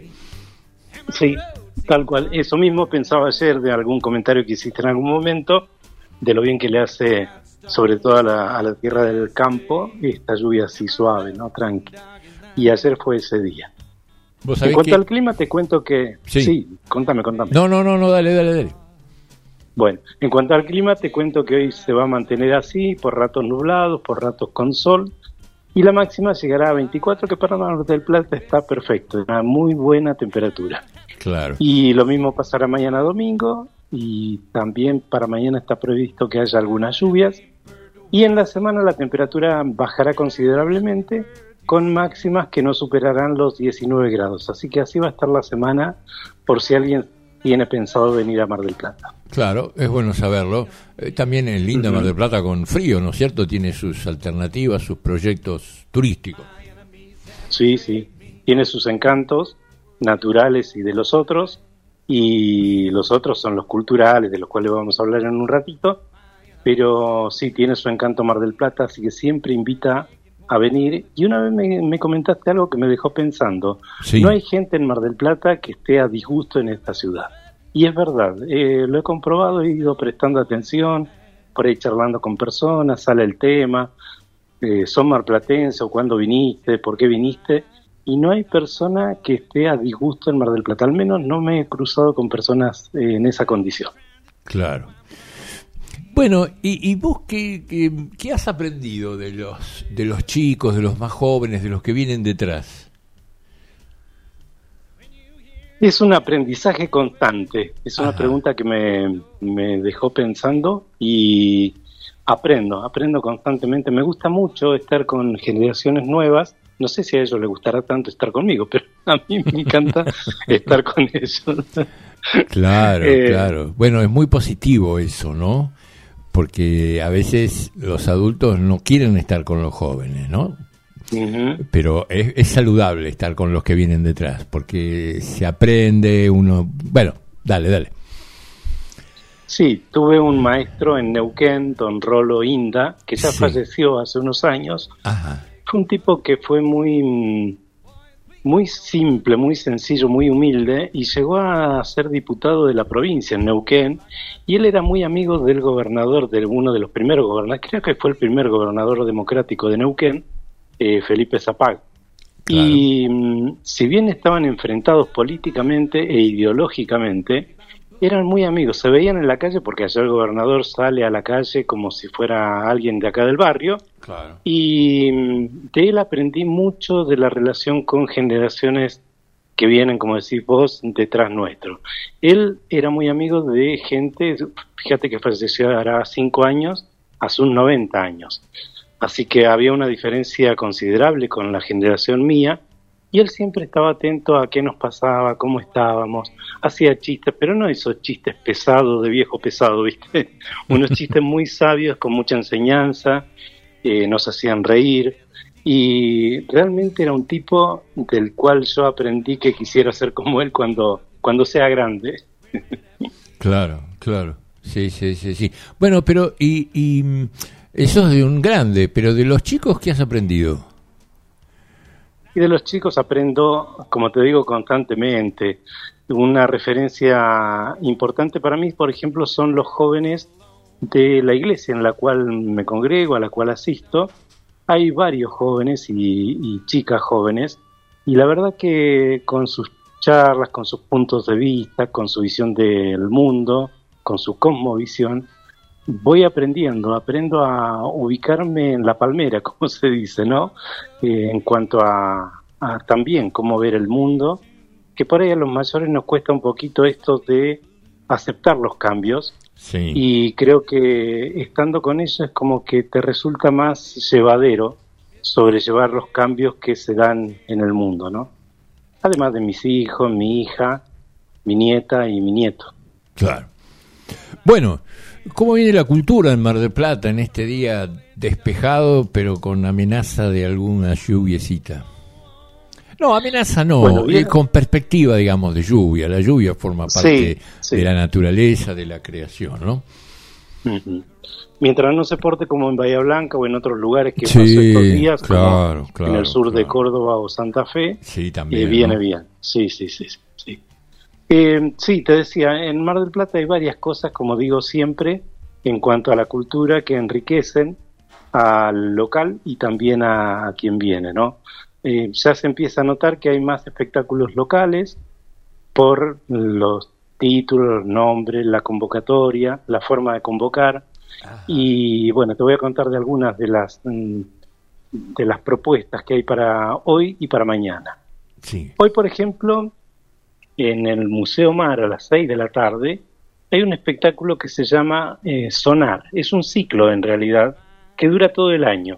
S11: Sí, tal cual. Eso mismo pensaba ayer de algún comentario que hiciste en algún momento, de lo bien que le hace, sobre todo a la, a la tierra del campo, esta lluvia así suave, ¿no? Tranqui. Y ayer fue ese día.
S3: ¿Vos
S11: en cuanto
S3: que...
S11: al clima, te cuento que...
S3: Sí.
S11: sí, contame, contame.
S3: No, no, no, no, dale, dale, dale.
S11: Bueno, en cuanto al clima, te cuento que hoy se va a mantener así, por ratos nublados, por ratos con sol, y la máxima llegará a veinticuatro, que para Mar del Plata está perfecto, una muy buena temperatura.
S3: Claro.
S11: Y lo mismo pasará mañana domingo, y también para mañana está previsto que haya algunas lluvias, y en la semana la temperatura bajará considerablemente, con máximas que no superarán los diecinueve grados. Así que así va a estar la semana por si alguien tiene pensado venir a Mar del Plata.
S3: Claro, es bueno saberlo. Eh, también en linda uh-huh. Mar del Plata con frío, ¿no es cierto? Tiene sus alternativas, sus proyectos turísticos.
S11: Sí, sí. Tiene sus encantos naturales y de los otros. Y los otros son los culturales, de los cuales vamos a hablar en un ratito. Pero sí, tiene su encanto Mar del Plata, así que siempre invita a venir. Y una vez me, me comentaste algo que me dejó pensando.
S3: Sí.
S11: No hay gente en Mar del Plata que esté a disgusto en esta ciudad. Y es verdad, eh, lo he comprobado, he ido prestando atención, por ahí charlando con personas, sale el tema, eh, son marplatense o cuándo viniste, por qué viniste, y no hay persona que esté a disgusto en Mar del Plata, al menos no me he cruzado con personas eh, en esa condición.
S3: Claro. Bueno, ¿y, y vos qué, qué, qué has aprendido de los, de los chicos, de los más jóvenes, de los que vienen detrás?
S11: Es un aprendizaje constante, es una
S3: Ajá.
S11: pregunta que me, me dejó pensando y aprendo, aprendo constantemente. Me gusta mucho estar con generaciones nuevas, no sé si a ellos les gustará tanto estar conmigo, pero a mí me encanta estar con ellos.
S3: Claro,
S11: eh,
S3: claro. Bueno, es muy positivo eso, ¿no? Porque a veces los adultos no quieren estar con los jóvenes, ¿no?
S11: Uh-huh.
S3: Pero es, es saludable estar con los que vienen detrás, porque se aprende uno... Bueno, dale, dale.
S11: Sí, tuve un maestro en Neuquén, don Rolo Inda, que ya
S3: Sí.
S11: falleció hace unos años.
S3: Ajá.
S11: Fue un tipo que fue muy, muy simple, muy sencillo, muy humilde, y llegó a ser diputado de la provincia en Neuquén, y él era muy amigo del gobernador, de uno de los primeros gobernadores, creo que fue el primer gobernador democrático de Neuquén, Eh, Felipe Zapag. Claro. Y mm, si bien estaban enfrentados políticamente e ideológicamente, eran muy amigos, se veían en la calle porque allá el gobernador sale a la calle como si fuera alguien de acá del barrio.
S3: Claro.
S11: Y mm, de él aprendí mucho de la relación con generaciones que vienen, como decís vos, detrás nuestro. Él era muy amigo de gente, fíjate que falleció hará cinco años, a sus noventa años. Así que había una diferencia considerable con la generación mía, y él siempre estaba atento a qué nos pasaba, cómo estábamos, hacía chistes, pero no esos chistes pesados, de viejo pesado, ¿viste? Unos chistes muy sabios, con mucha enseñanza, eh, nos hacían reír, y realmente era un tipo del cual yo aprendí que quisiera ser como él cuando, cuando sea grande.
S3: Claro, claro, sí, sí, sí, sí. Bueno, pero y... y... Eso es de un grande, pero de los chicos, ¿qué has aprendido?
S11: Y de los chicos aprendo, como te digo, constantemente. Una referencia importante para mí, por ejemplo, son los jóvenes de la iglesia en la cual me congrego, a la cual asisto. Hay varios jóvenes y, y chicas jóvenes, y la verdad que con sus charlas, con sus puntos de vista, con su visión del mundo, con su cosmovisión, voy aprendiendo, aprendo a ubicarme en la palmera, como se dice, ¿no? Eh, en cuanto a, a también cómo ver el mundo que por ahí a los mayores nos cuesta un poquito esto de aceptar los cambios.
S3: Sí.
S11: Y creo que estando con eso es como que te resulta más llevadero sobrellevar los cambios que se dan en el mundo, ¿no? Además de mis hijos, mi hija, mi nieta y mi nieto.
S3: Claro. Bueno, ¿cómo viene la cultura en Mar del Plata en este día despejado, pero con amenaza de alguna lluviecita? No, amenaza no, bueno, eh, con perspectiva, digamos, de lluvia. La lluvia forma parte sí, sí. de la naturaleza, de la creación, ¿no?
S11: Uh-huh. Mientras no se porte como en Bahía Blanca o en otros lugares que
S3: sí,
S11: pasó estos días,
S3: claro,
S11: como
S3: claro,
S11: en el sur
S3: claro.
S11: de Córdoba o Santa Fe,
S3: sí, también,
S11: eh, viene
S3: ¿no?
S11: bien. Sí, sí, sí, sí. Eh, sí, te decía, en Mar del Plata hay varias cosas, como digo siempre, en cuanto a la cultura que enriquecen al local y también a, a quien viene, ¿no? Eh, ya se empieza a notar que hay más espectáculos locales por los títulos, los nombres, la convocatoria, la forma de convocar. Ajá. Y bueno, te voy a contar de algunas de las de las propuestas que hay para hoy y para mañana.
S3: Sí.
S11: Hoy, por ejemplo, en el Museo Mar a las seis de la tarde hay un espectáculo que se llama eh, Sonar. Es un ciclo en realidad que dura todo el año.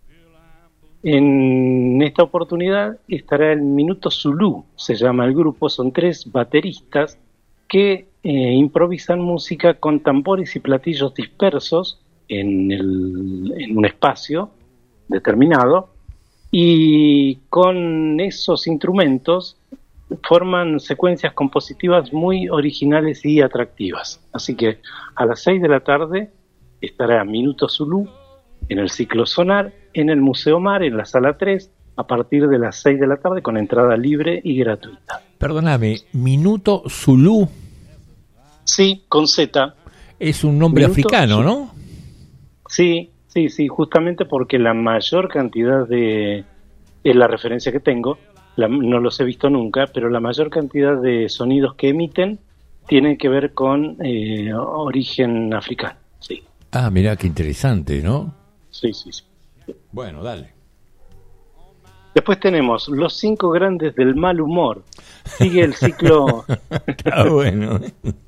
S11: En esta oportunidad estará el Minuto Zulú, se llama el grupo, son tres bateristas que eh, improvisan música con tambores y platillos dispersos en, el, en un espacio determinado, y con esos instrumentos forman secuencias compositivas muy originales y atractivas. Así que a las seis de la tarde estará Minuto Zulú en el ciclo Sonar, en el Museo Mar, en la sala tres, a partir de las seis de la tarde, con entrada libre y gratuita.
S3: Perdóname, Minuto Zulú.
S11: Sí, con Z.
S3: Es un nombre Minuto africano, Zulú. ¿No?
S11: Sí, sí, sí, justamente porque la mayor cantidad de... es la referencia que tengo, la, no los he visto nunca, pero la mayor cantidad de sonidos que emiten tienen que ver con eh, origen africano, sí.
S3: Ah, mirá, qué interesante, ¿no?
S11: Sí, sí, sí.
S3: Bueno, dale.
S11: Después tenemos Los Cinco Grandes del Mal Humor. Sigue el ciclo...
S3: Está bueno.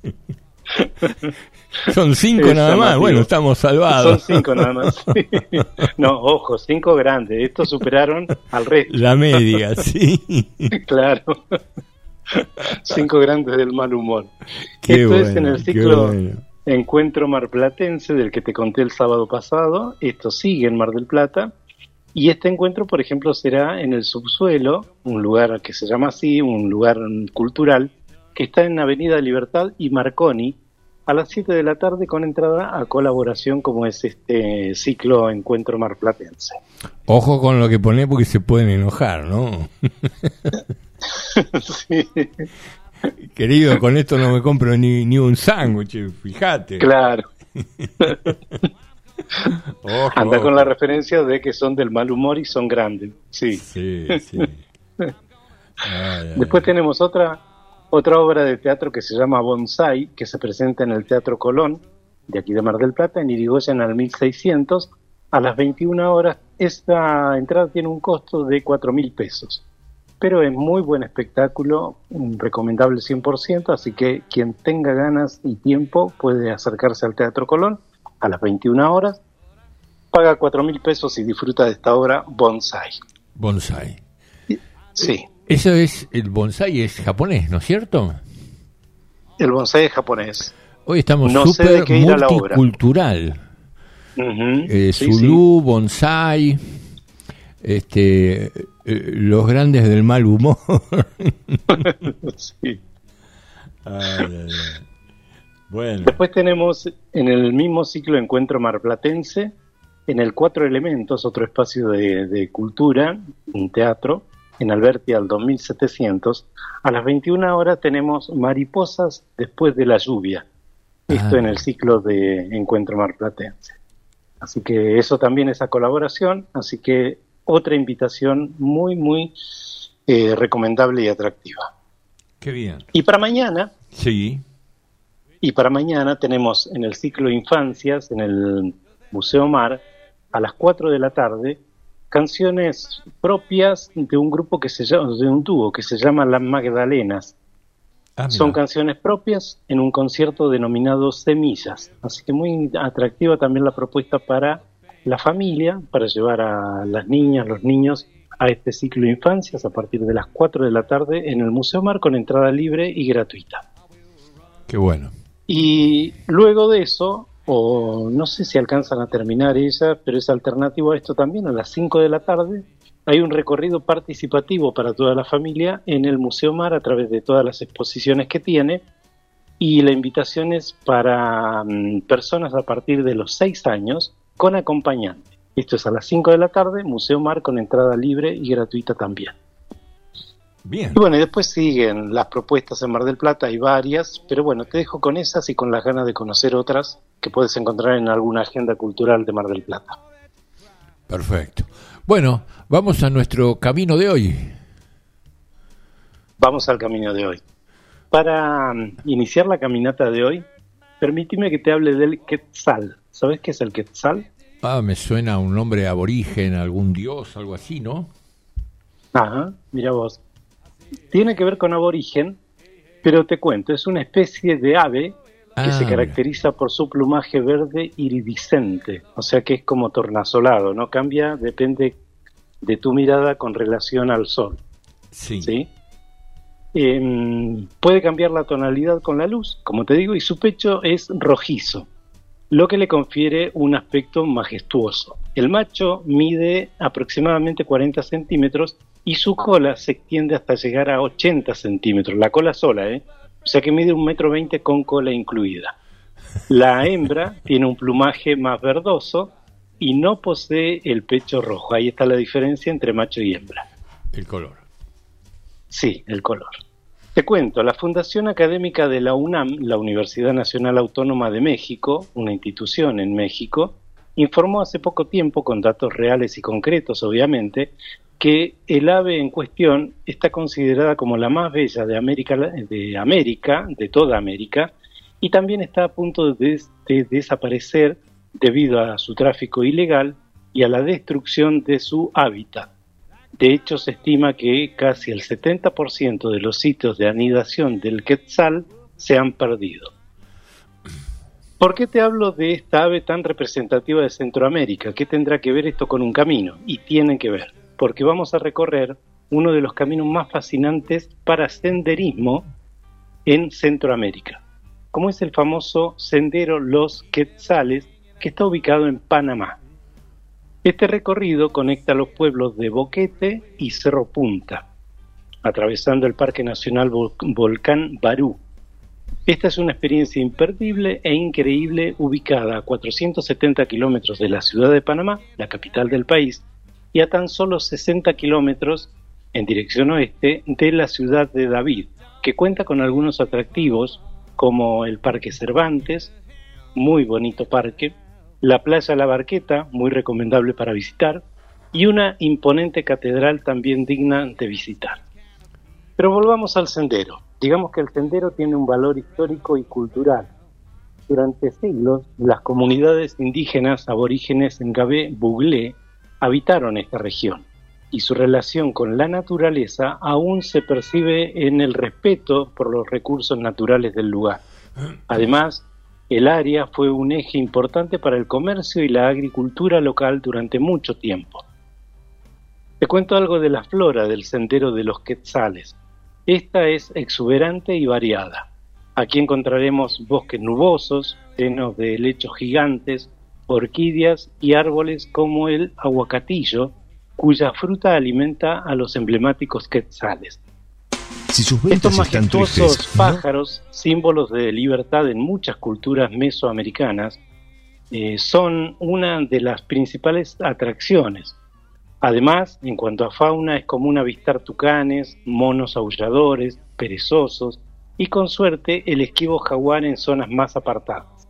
S3: Son cinco Eso nada más. Bueno, estamos salvados.
S11: Son cinco nada más. No, ojo, cinco grandes. Estos superaron al resto.
S3: La media, sí.
S11: Claro. Cinco Grandes del Mal Humor.
S3: Qué
S11: Esto
S3: bueno,
S11: es en el ciclo
S3: bueno.
S11: Encuentro Marplatense, del que te conté el sábado pasado. Esto sigue en Mar del Plata. Y este encuentro, por ejemplo, será en el Subsuelo, un lugar que se llama así, un lugar cultural, que está en Avenida Libertad y Marconi, a las siete de la tarde, con entrada a colaboración, como es este ciclo Encuentro Marplatense.
S3: Ojo con lo que ponés, porque se pueden enojar, ¿no?
S11: Sí.
S3: Querido, con esto no me compro ni, ni un sándwich, fíjate.
S11: Claro.
S3: Ojo,
S11: Anda
S3: ojo.
S11: con la referencia de que son del mal humor y son grandes. Sí.
S3: Sí, sí. Ay, ay,
S11: Después
S3: ay.
S11: tenemos otra otra obra de teatro que se llama Bonsai, que se presenta en el Teatro Colón, de aquí de Mar del Plata, en Irigoyen al mil seiscientos, a las veintiuna horas. Esta entrada tiene un costo de cuatro mil pesos, pero es muy buen espectáculo, recomendable cien por ciento, así que quien tenga ganas y tiempo puede acercarse al Teatro Colón a las veintiuna horas, paga cuatro mil pesos y disfruta de esta obra Bonsai.
S3: Bonsai.
S11: Sí.
S3: Eso es, el bonsai es japonés, ¿no es cierto?
S11: El bonsai es japonés.
S3: Hoy estamos
S11: No sé de
S3: súper
S11: qué ir a la obra.
S3: multicultural.
S11: Uh-huh.
S3: Eh,
S11: Sí,
S3: Zulú, bonsai, este, eh, los grandes del mal humor.
S11: Sí.
S3: Ay, ay, ay. Bueno.
S11: Después tenemos en el mismo ciclo Encuentro Marplatense, en el Cuatro Elementos, otro espacio de, de cultura, un teatro, en Alberti al dos mil setecientos, a las veintiuna horas tenemos Mariposas después de la lluvia. Esto
S3: Ah.
S11: en el ciclo de Encuentro Marplatense. Así que eso también es a colaboración, así que otra invitación muy, muy eh, recomendable y atractiva.
S3: Qué bien.
S11: Y para mañana,
S3: Sí.
S11: y para mañana tenemos en el ciclo Infancias, en el Museo Mar, a las cuatro de la tarde, canciones propias de un grupo que se llama, de un dúo que se llama Las Magdalenas. Ah, son canciones propias en un concierto denominado Semillas, así que muy atractiva también la propuesta para la familia, para llevar a las niñas, los niños a este ciclo de infancias a partir de las cuatro de la tarde en el Museo Mar con entrada libre y gratuita.
S3: Qué bueno.
S11: Y luego de eso, o no sé si alcanzan a terminar ella, pero es alternativo a esto también, a las cinco de la tarde hay un recorrido participativo para toda la familia en el Museo Mar a través de todas las exposiciones que tiene, y la invitación es para um, personas a partir de los seis años con acompañante. Esto es a las cinco de la tarde, Museo Mar con entrada libre y gratuita también.
S3: Bien.
S11: Y bueno, y después siguen las propuestas en Mar del Plata, hay varias, pero bueno, te dejo con esas y con las ganas de conocer otras que puedes encontrar en alguna agenda cultural de Mar del Plata.
S3: Perfecto. Bueno, vamos a nuestro camino de hoy.
S11: Vamos al camino de hoy. Para um, iniciar la caminata de hoy, permíteme que te hable del Quetzal. ¿Sabes qué es el Quetzal?
S3: Ah, me suena a un nombre aborigen, algún dios, algo así, ¿no?
S11: Ajá, mira vos. Tiene que ver con aborigen, pero te cuento, es una especie de ave que ah, se caracteriza mira. por su plumaje verde iridiscente, o sea que es como tornasolado, no cambia, depende de tu mirada con relación al sol.
S3: Sí.
S11: ¿Sí? Eh, puede cambiar la tonalidad con la luz, como te digo, y su pecho es rojizo, lo que le confiere un aspecto majestuoso. El macho mide aproximadamente cuarenta centímetros y su cola se extiende hasta llegar a ochenta centímetros, la cola sola, ¿eh? O sea que mide un metro veinte con cola incluida. La hembra tiene un plumaje más verdoso y no posee el pecho rojo. Ahí está la diferencia entre macho y hembra.
S3: El color.
S11: Sí, el color. Te cuento, la Fundación Académica de la UNAM, la Universidad Nacional Autónoma de México, una institución en México, informó hace poco tiempo, con datos reales y concretos obviamente, que el ave en cuestión está considerada como la más bella de América, de América, de toda América, y también está a punto de, de desaparecer debido a su tráfico ilegal y a la destrucción de su hábitat. De hecho, se estima que casi el setenta por ciento de los sitios de anidación del quetzal se han perdido. ¿Por qué te hablo de esta ave tan representativa de Centroamérica? ¿Qué tendrá que ver esto con un camino? Y tiene que ver, porque vamos a recorrer uno de los caminos más fascinantes para senderismo en Centroamérica, como es el famoso Sendero Los Quetzales, que está ubicado en Panamá. Este recorrido conecta los pueblos de Boquete y Cerro Punta, atravesando el Parque Nacional Vol- Volcán Barú. Esta es una experiencia imperdible e increíble, ubicada a cuatrocientos setenta kilómetros de la ciudad de Panamá, la capital del país, y a tan solo sesenta kilómetros en dirección oeste de la ciudad de David, que cuenta con algunos atractivos como el Parque Cervantes, muy bonito parque, la Playa La Barqueta, muy recomendable para visitar, y una imponente catedral también digna de visitar. Pero volvamos al sendero. Digamos que el sendero tiene un valor histórico y cultural. Durante siglos, las comunidades indígenas aborígenes en Ngabé-Buglé habitaron esta región, y su relación con la naturaleza aún se percibe en el respeto por los recursos naturales del lugar. Además, el área fue un eje importante para el comercio y la agricultura local durante mucho tiempo. Te cuento algo de la flora del Sendero de los Quetzales. Esta es exuberante y variada. Aquí encontraremos bosques nubosos, llenos de helechos gigantes, orquídeas y árboles como el aguacatillo, cuya fruta alimenta a los emblemáticos quetzales.
S6: Si sus ventas
S11: Estos
S6: están
S11: majestuosos
S6: tristes,
S11: pájaros, ¿no? símbolos de libertad en muchas culturas mesoamericanas, eh, son una de las principales atracciones. Además, en cuanto a fauna, es común avistar tucanes, monos aulladores, perezosos y, con suerte, el esquivo jaguar en zonas más apartadas.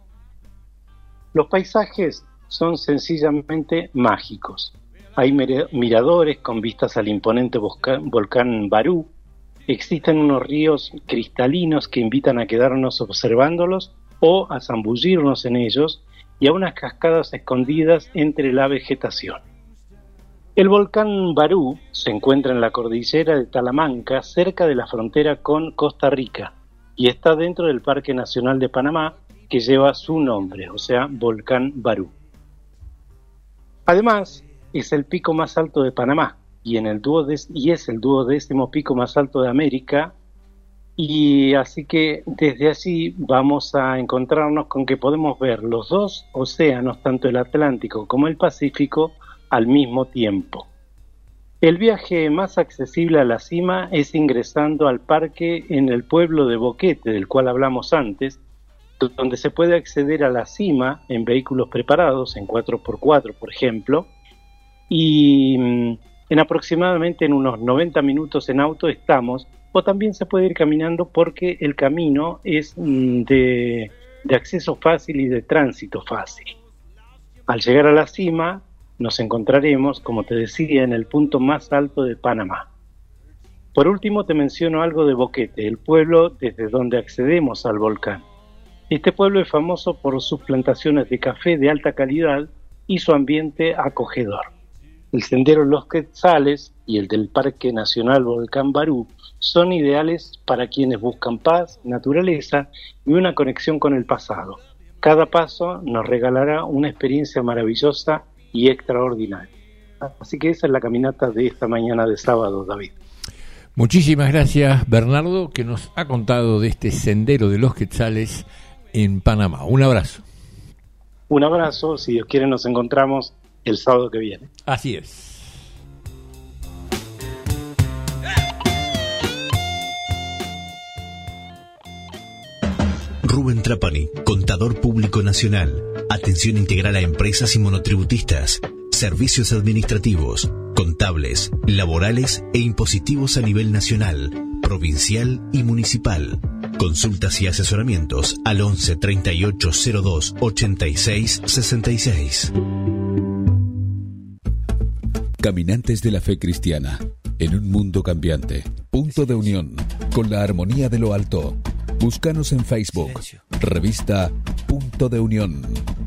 S11: Los paisajes son sencillamente mágicos. Hay miradores con vistas al imponente volcán, volcán Barú. Existen unos ríos cristalinos que invitan a quedarnos observándolos o a zambullirnos en ellos, y a unas cascadas escondidas entre la vegetación. El volcán Barú se encuentra en la cordillera de Talamanca, cerca de la frontera con Costa Rica, y está dentro del Parque Nacional de Panamá, que lleva su nombre, o sea, Volcán Barú. Además, es el pico más alto de Panamá, y, en el duodécimo, y es el duodécimo pico más alto de América, y así que desde allí vamos a encontrarnos con que podemos ver los dos océanos, tanto el Atlántico como el Pacífico, al mismo tiempo. El viaje más accesible a la cima es ingresando al parque en el pueblo de Boquete, del cual hablamos antes, donde se puede acceder a la cima en vehículos preparados, en cuatro por cuatro, por ejemplo, y en aproximadamente en unos noventa minutos en auto estamos, o también se puede ir caminando porque el camino es de, de acceso fácil y de tránsito fácil. Al llegar a la cima, nos encontraremos, como te decía, en el punto más alto de Panamá. Por último, te menciono algo de Boquete, el pueblo desde donde accedemos al volcán. Este pueblo es famoso por sus plantaciones de café de alta calidad y su ambiente acogedor. El sendero Los Quetzales y el del Parque Nacional Volcán Barú son ideales para quienes buscan paz, naturaleza y una conexión con el pasado. Cada paso nos regalará una experiencia maravillosa y extraordinaria. Así que esa es la caminata de esta mañana de sábado, David.
S3: Muchísimas gracias, Bernardo, que nos ha contado de este sendero de los Quetzales en Panamá. Un abrazo.
S11: Un abrazo, si Dios quiere nos encontramos el sábado que viene.
S3: Así es.
S1: Rubén Trapani, Contador Público Nacional. Atención integral a empresas y monotributistas. Servicios administrativos, contables, laborales e impositivos a nivel nacional, provincial y municipal. Consultas y asesoramientos al once treinta y ocho cero dos ochenta y seis sesenta y seis.
S2: Caminantes de la fe cristiana, en un mundo cambiante. Punto de unión, con la armonía de lo alto. Búscanos en Facebook, revista Punto de Unión.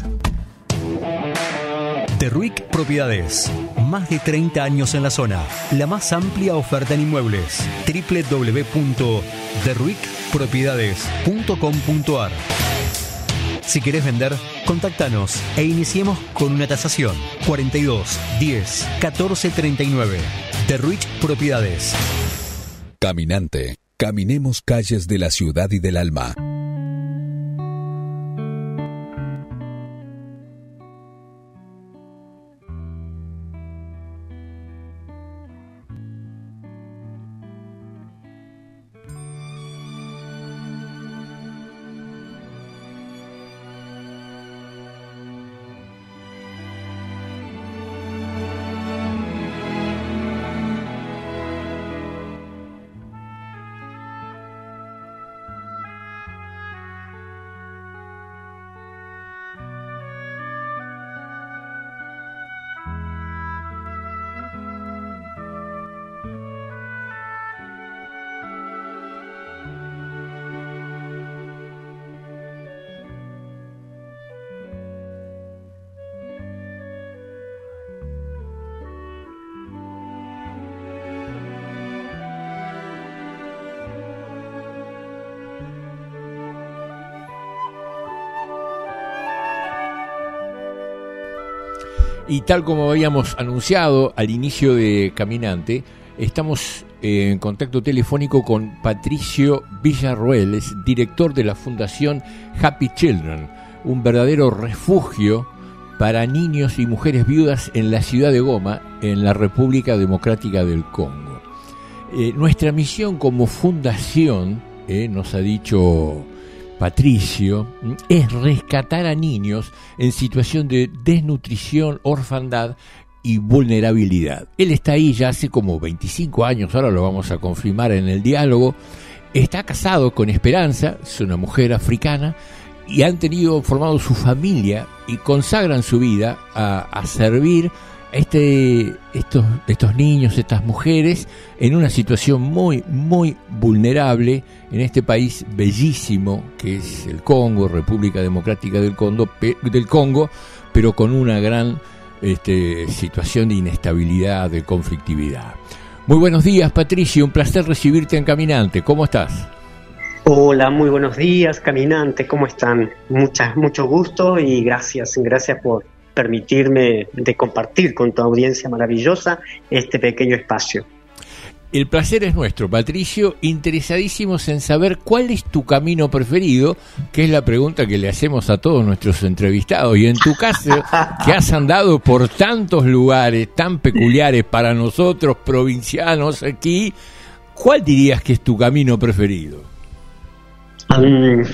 S8: Derruic Propiedades. Más de treinta años en la zona. La más amplia oferta en inmuebles. doble u doble u doble u punto derruic propiedades punto com punto a r. Si querés vender, contáctanos e iniciemos con una tasación. cuarenta y dos, diez, catorce treinta y nueve. Derruic Propiedades.
S2: Caminante. Caminemos calles de la ciudad y del alma.
S3: Y tal como habíamos anunciado al inicio de Caminante, estamos en contacto telefónico con Patricio Villarroel, es director de la Fundación Happy Children, un verdadero refugio para niños y mujeres viudas en la ciudad de Goma, en la República Democrática del Congo. Eh, nuestra misión como fundación, eh, nos ha dicho Patricio, es rescatar a niños en situación de desnutrición, orfandad y vulnerabilidad. Él está ahí ya hace como veinticinco años, ahora lo vamos a confirmar en el diálogo. Está casado con Esperanza, es una mujer africana, y han tenido formado su familia y consagran su vida a, a servir a este, estos, estos niños, estas mujeres, en una situación muy, muy vulnerable en este país bellísimo que es el Congo, República Democrática del Congo, pe, del Congo, pero con una gran este, situación de inestabilidad, de conflictividad. Muy buenos días, Patricio, un placer recibirte en Caminante. ¿Cómo estás?
S12: Hola, muy buenos días, Caminante. ¿Cómo están? Muchas, mucho gusto y gracias, gracias por permitirme de compartir con tu audiencia maravillosa este pequeño espacio.
S3: El placer es nuestro, Patricio, interesadísimos en saber cuál es tu camino preferido, que es la pregunta que le hacemos a todos nuestros entrevistados. Y en tu caso, que has andado por tantos lugares tan peculiares para nosotros, provincianos aquí, ¿cuál dirías que es tu camino preferido?
S12: Um,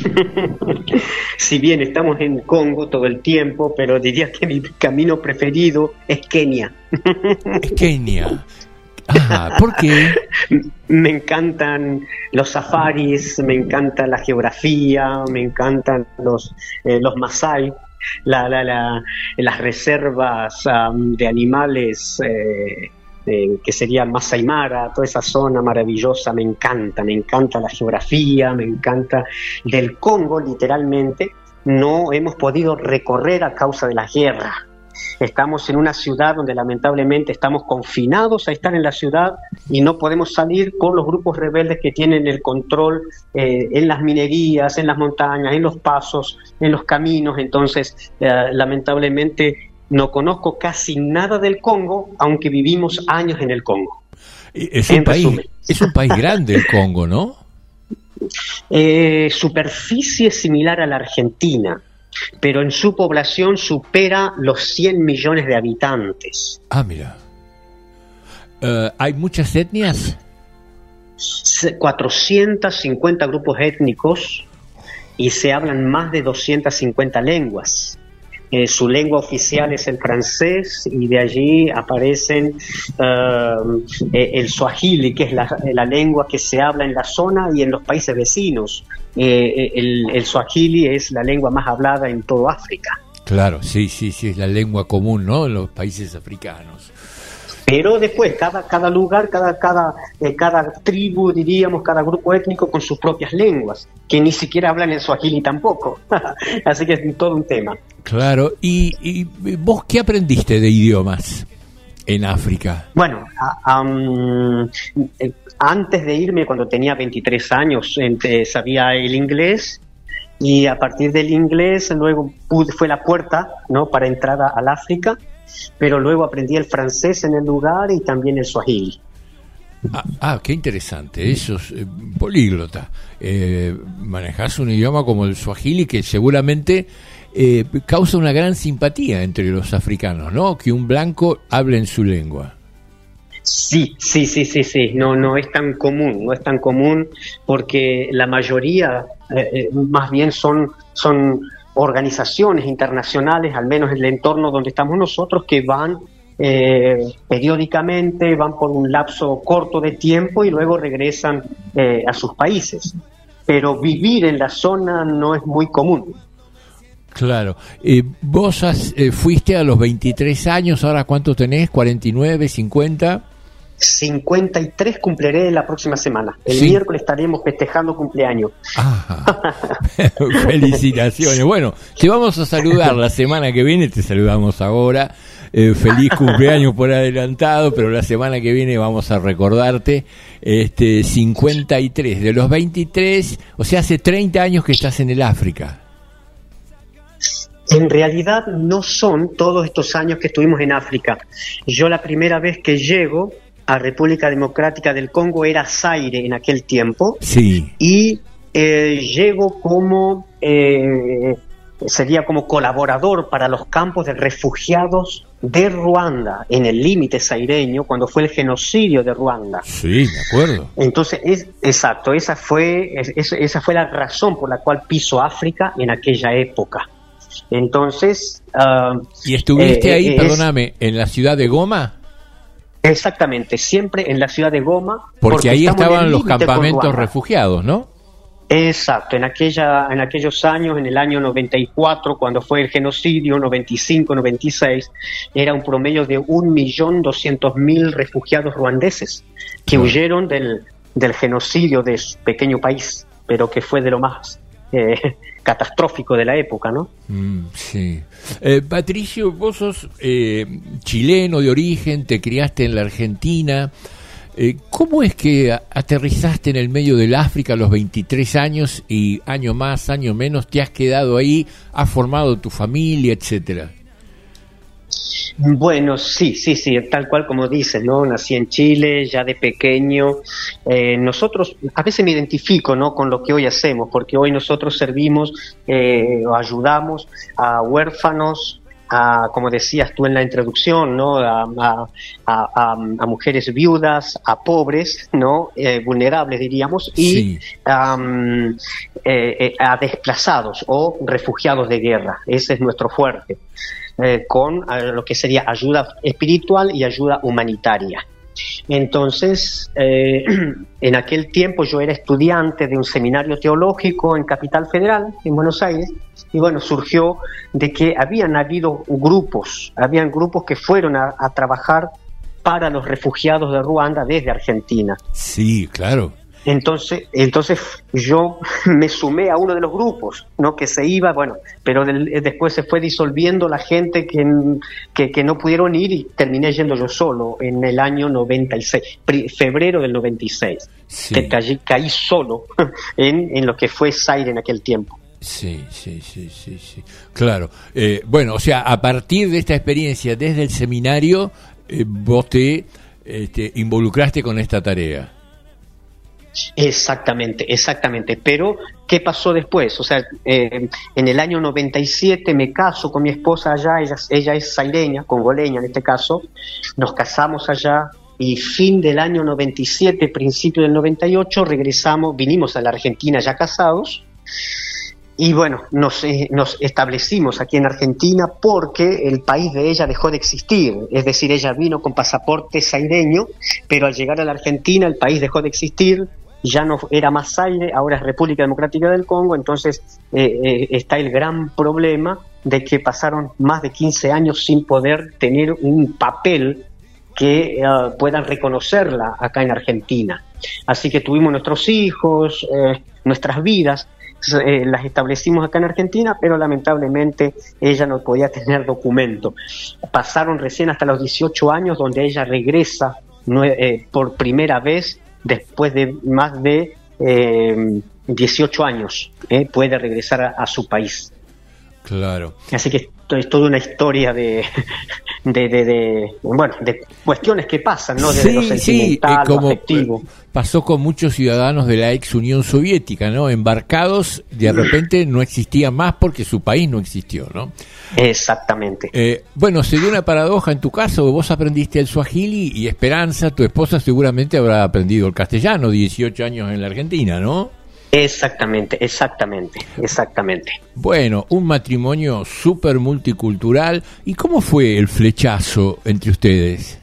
S12: si bien estamos en Congo todo el tiempo, pero diría que mi camino preferido es Kenia.
S3: Es Kenia. Ah, ¿por qué?
S12: Me encantan los safaris, me encanta la geografía, me encantan los eh, los Masai, la, la, la, las reservas um, de animales eh, eh, que serían Masai Mara, toda esa zona maravillosa, me encanta, me encanta la geografía, me encanta. Del Congo, literalmente, no hemos podido recorrer a causa de la guerra. Estamos en una ciudad donde lamentablemente estamos confinados a estar en la ciudad y no podemos salir por los grupos rebeldes que tienen el control eh, en las minerías, en las montañas, en los pasos, en los caminos. Entonces, eh, lamentablemente no conozco casi nada del Congo, aunque vivimos años en el Congo.
S3: Es un, país, es un país grande el Congo, ¿no?
S12: Eh, superficie similar a la Argentina, pero en su población supera los cien millones de habitantes.
S3: Ah, mira. Uh, ¿Hay muchas etnias?
S12: cuatrocientos cincuenta grupos étnicos y se hablan más de doscientas cincuenta lenguas. Eh, su lengua oficial es el francés y de allí aparecen uh, eh, el suajili, que es la, la lengua que se habla en la zona y en los países vecinos. Eh, el, el suajili es la lengua más hablada en todo África.
S3: Claro, sí, sí, sí, es la lengua común, ¿no?, en los países africanos.
S12: Pero después, cada, cada lugar, cada, cada, eh, cada tribu, diríamos, cada grupo étnico con sus propias lenguas, que ni siquiera hablan el suajili tampoco. Así que es todo un tema.
S3: Claro, ¿y, y vos qué aprendiste de idiomas en África?
S12: Bueno, a, um, eh, antes de irme, cuando tenía veintitrés años, eh, sabía el inglés, y a partir del inglés luego pude, fue la puerta, ¿no?, para entrar a, al África, pero luego aprendí el francés en el lugar y también el suajili.
S3: Ah, ah, qué interesante, eso es eh, políglota. Eh, manejás un idioma como el suajili que seguramente eh, causa una gran simpatía entre los africanos, ¿no?, que un blanco hable en su lengua.
S12: Sí, sí, sí, sí, sí. No, no es tan común, no es tan común porque la mayoría, eh, más bien son, son organizaciones internacionales, al menos en el entorno donde estamos nosotros, que van eh, periódicamente, van por un lapso corto de tiempo y luego regresan eh, a sus países. Pero vivir en la zona no es muy común.
S3: Claro. Eh, vos has, eh, fuiste a los veintitrés años, ¿ahora cuánto tenés? ¿cuarenta y nueve, cincuenta?
S12: cincuenta y tres cumpliré la próxima semana. El
S3: sí.
S12: miércoles estaremos festejando cumpleaños.
S3: Ajá. Felicitaciones. Bueno, te vamos a saludar la semana que viene, te saludamos ahora. Eh, feliz cumpleaños por adelantado, pero la semana que viene vamos a recordarte este cincuenta y tres. De los veintitrés, o sea, hace treinta años que estás en el África.
S12: En realidad no son todos estos años que estuvimos en África. Yo la primera vez que llego a República Democrática del Congo era Zaire en aquel tiempo.
S3: Sí.
S12: Y eh, llego como, eh, sería como colaborador para los campos de refugiados de Ruanda, en el límite zaireño, cuando fue el genocidio de Ruanda.
S3: Sí, me acuerdo.
S12: Entonces, es, exacto, esa fue, es, esa fue la razón por la cual piso África en aquella época. Entonces... Uh,
S3: ¿Y estuviste eh, ahí,
S12: eh,
S3: perdóname, en la ciudad de Goma?
S12: Exactamente, siempre en la ciudad de Goma.
S3: Porque, porque ahí estaban los campamentos
S12: con
S3: refugiados, ¿no?
S12: Exacto, en aquella, en aquellos años, en el año noventa y cuatro, cuando fue el genocidio, noventa y cinco, noventa y seis, era un promedio de un millón doscientos mil refugiados ruandeses que
S3: sí.
S12: huyeron del, del genocidio de su pequeño país, pero que fue de lo más eh, catastrófico de la época, ¿no?
S3: Mm, sí. Eh, Patricio, vos sos eh, chileno de origen, te criaste en la Argentina. Eh, ¿Cómo es que aterrizaste en el medio del África a los veintitrés años y año más, año menos te has quedado ahí, has formado tu familia, etcétera?
S12: Bueno, sí, sí, sí, tal cual como dices, ¿no? Nací en Chile, ya de pequeño. Eh, nosotros, a veces me identifico, ¿no?, con lo que hoy hacemos, porque hoy nosotros servimos eh, o ayudamos a huérfanos, a, como decías tú en la introducción, ¿no?, a, a, a, a mujeres viudas, a pobres, ¿no?, eh, vulnerables diríamos, y sí. um, eh, eh, a desplazados o refugiados de guerra. Ese es nuestro fuerte. Eh, con eh, lo que sería ayuda espiritual y ayuda humanitaria. Entonces, eh, en aquel tiempo yo era estudiante de un seminario teológico en Capital Federal, en Buenos Aires, y bueno, surgió de que habían habido grupos, habían grupos que fueron a, a trabajar para los refugiados de Ruanda desde Argentina.
S3: Sí, claro.
S12: Entonces, entonces yo me sumé a uno de los grupos, ¿no?, que se iba, bueno, pero del, después se fue disolviendo la gente que, que, que no pudieron ir y terminé yendo yo solo en el año noventa y seis, febrero del noventa y seis, sí. que caí, caí solo en, en lo que fue Zaire en aquel tiempo.
S3: Sí, sí, sí, sí, sí. Claro. Eh, bueno, o sea, a partir de esta experiencia desde el seminario, eh, vos te este, involucraste con esta tarea.
S12: Exactamente, exactamente. Pero, ¿qué pasó después? O sea, eh, en el año noventa y siete me caso con mi esposa allá, ella, ella es zaireña, congoleña en este caso, nos casamos allá y fin del año noventa y siete, principio del noventa y ocho, regresamos, vinimos a la Argentina ya casados. Y bueno, nos, eh, nos establecimos aquí en Argentina porque el país de ella dejó de existir. Es decir, ella vino con pasaporte zaireño, pero al llegar a la Argentina el país dejó de existir, ya no era más Zaire, ahora es República Democrática del Congo. Entonces eh, eh, está el gran problema de que pasaron más de quince años sin poder tener un papel que uh, puedan reconocerla acá en Argentina. Así que tuvimos nuestros hijos, eh, nuestras vidas, Eh, las establecimos acá en Argentina, pero lamentablemente ella no podía tener documento. Pasaron recién hasta los dieciocho años, donde ella regresa no, eh, por primera vez después de más de eh, dieciocho años, eh, puede regresar a, a su país.
S3: Claro.
S12: Así que es toda una historia de, de, de, de bueno, de cuestiones que pasan, ¿no? Desde
S3: sí,
S12: lo sentimental,
S3: sí, eh, como
S12: lo afectivo.
S3: Pasó con muchos ciudadanos de la ex Unión Soviética, ¿no? Embarcados, de repente no existían más porque su país no existió, ¿no?
S12: Exactamente.
S3: Eh, bueno, se dio una paradoja en tu caso, vos aprendiste el suajili y Esperanza, tu esposa seguramente habrá aprendido el castellano, dieciocho años en la Argentina, ¿no?
S12: Exactamente, exactamente, exactamente.
S3: Bueno, un matrimonio súper multicultural. ¿Y cómo fue el flechazo entre ustedes?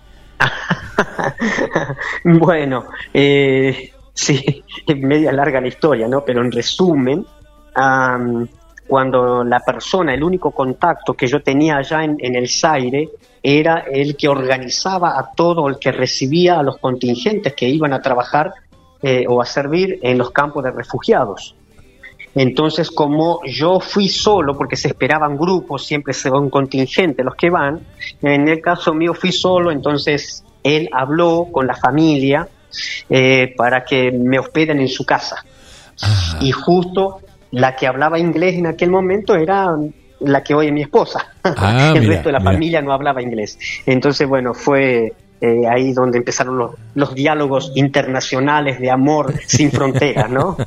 S12: Bueno, eh, sí, es media larga la historia, ¿no? Pero en resumen, um, cuando la persona, el único contacto que yo tenía allá en, en el Zaire era el que organizaba a todo, el que recibía a los contingentes que iban a trabajar Eh, o a servir en los campos de refugiados. Entonces, como yo fui solo, porque se esperaban grupos, siempre se va un contingente los que van, en el caso mío fui solo, entonces él habló con la familia eh, para que me hospeden en su casa. Ah. Y justo la que hablaba inglés en aquel momento era la que hoy es mi esposa. Ah, el mira, resto de la mira. familia no hablaba inglés. Entonces, bueno, fue... Eh, ahí donde empezaron los, los diálogos internacionales de amor sin fronteras, ¿no?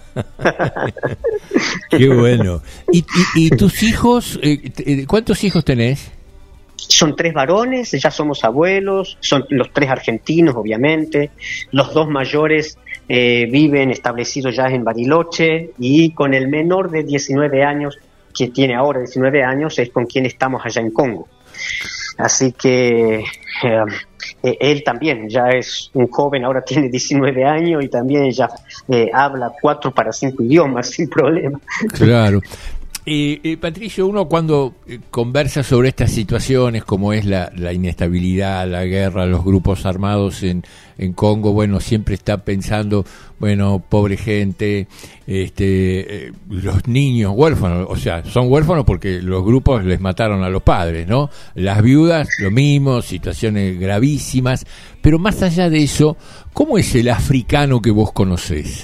S3: Qué bueno. ¿Y, y, y tus hijos, eh, cuántos hijos tenés?
S12: Son tres varones, ya somos abuelos, son los tres argentinos, obviamente. Los dos mayores eh, viven establecidos ya en Bariloche, y con el menor de diecinueve años, que tiene ahora diecinueve años, es con quien estamos allá en Congo. Así que eh, eh, él también ya es un joven, ahora tiene diecinueve años y también ya eh, habla cuatro para cinco idiomas sin problema.
S3: Claro. Eh, eh, Patricio, uno cuando eh, conversa sobre estas situaciones como es la, la inestabilidad, la guerra, los grupos armados en, en Congo, bueno, siempre está pensando, bueno, pobre gente, este, eh, los niños huérfanos, o sea, son huérfanos porque los grupos les mataron a los padres, ¿no? Las viudas, lo mismo, situaciones gravísimas, pero más allá de eso, ¿cómo es el africano que vos conocés?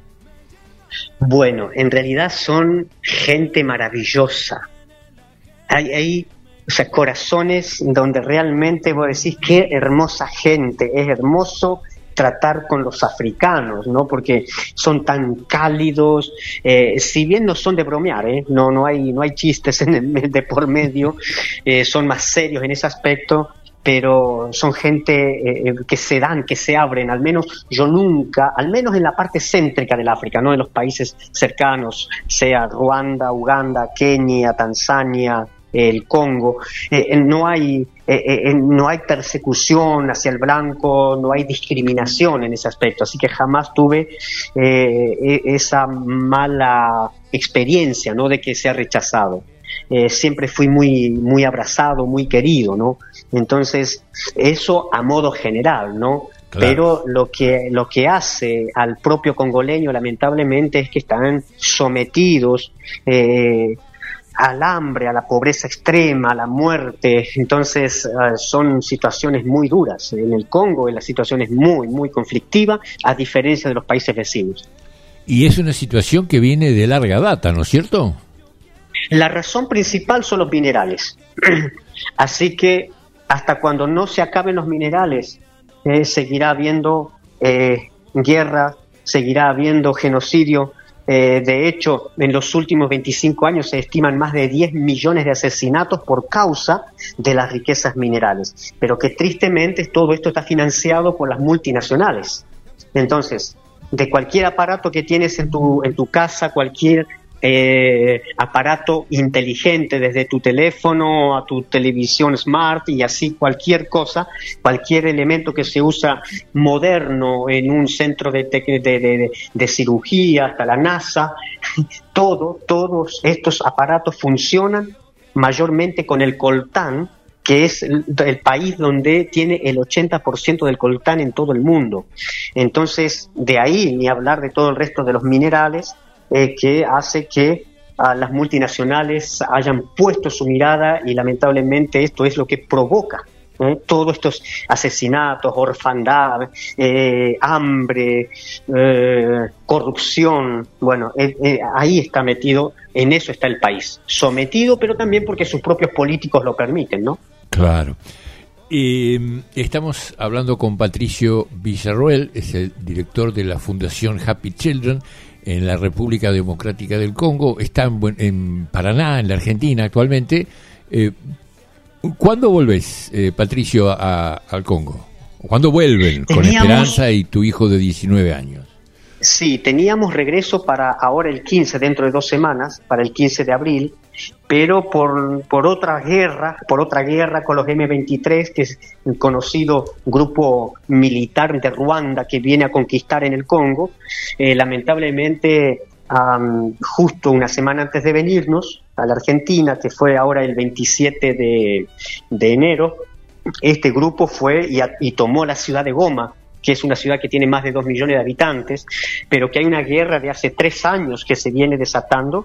S12: Bueno, en realidad son gente maravillosa. Hay, hay o sea, corazones donde realmente vos decís qué hermosa gente, es hermoso tratar con los africanos, ¿no? Porque son tan cálidos, eh, si bien no son de bromear, ¿eh? no, no hay, no hay chistes en el, de por medio, eh, son más serios en ese aspecto. Pero son gente eh, que se dan, que se abren, al menos yo nunca, al menos en la parte céntrica del África, no en los países cercanos, sea Ruanda, Uganda, Kenia, Tanzania, el Congo, eh, no hay eh, eh, no hay persecución hacia el blanco, no hay discriminación en ese aspecto, así que jamás tuve eh, esa mala experiencia, ¿no?, de que sea rechazado. Eh, siempre fui muy muy abrazado, muy querido, ¿no? Entonces, eso a modo general, ¿no? Claro. Pero lo que lo que hace al propio congoleño, lamentablemente, es que están sometidos eh, al hambre, a la pobreza extrema, a la muerte. Entonces, uh, son situaciones muy duras. En el Congo la situación es muy, muy conflictiva, a diferencia de los países vecinos.
S3: Y es una situación que viene de larga data, ¿no es cierto?
S12: La razón principal son los minerales. Así que hasta cuando no se acaben los minerales, eh, seguirá habiendo eh, guerra, seguirá habiendo genocidio. Eh, de hecho, en los últimos veinticinco años se estiman más de diez millones de asesinatos por causa de las riquezas minerales. Pero que tristemente todo esto está financiado por las multinacionales. Entonces, de cualquier aparato que tienes en tu, en tu casa, cualquier Eh, aparato inteligente, desde tu teléfono a tu televisión smart y así cualquier cosa, cualquier elemento que se usa moderno en un centro de, de, de, de cirugía, hasta la NASA, todo, todos estos aparatos funcionan mayormente con el coltán, que es el, el país donde tiene el ochenta por ciento del coltán en todo el mundo. Entonces, de ahí ni hablar de todo el resto de los minerales, Eh, que hace que uh, las multinacionales hayan puesto su mirada, y lamentablemente esto es lo que provoca ¿eh? todos estos asesinatos, orfandad, eh, hambre, eh, corrupción. Bueno, eh, eh, ahí está metido, en eso está el país, sometido, pero también porque sus propios políticos lo permiten, ¿no?
S3: Claro. Eh, estamos hablando con Patricio Villarroel, es el director de la Fundación Happy Children en la República Democrática del Congo, está en, en Paraná, en la Argentina actualmente. Eh, ¿Cuándo volvés, eh, Patricio, a, al Congo? ¿Cuándo vuelven con
S12: Teníamos...
S3: Esperanza y tu hijo de diecinueve años?
S12: Sí, teníamos regreso para ahora el quince, dentro de dos semanas, para el quince de abril, pero por, por otra guerra, por otra guerra con los eme veintitrés, que es un conocido grupo militar de Ruanda que viene a conquistar en el Congo, eh, lamentablemente, um, justo una semana antes de venirnos a la Argentina, que fue ahora el veintisiete de, de enero, este grupo fue y, a, y tomó la ciudad de Goma, que es una ciudad que tiene más de dos millones de habitantes, pero que hay una guerra de hace tres años que se viene desatando,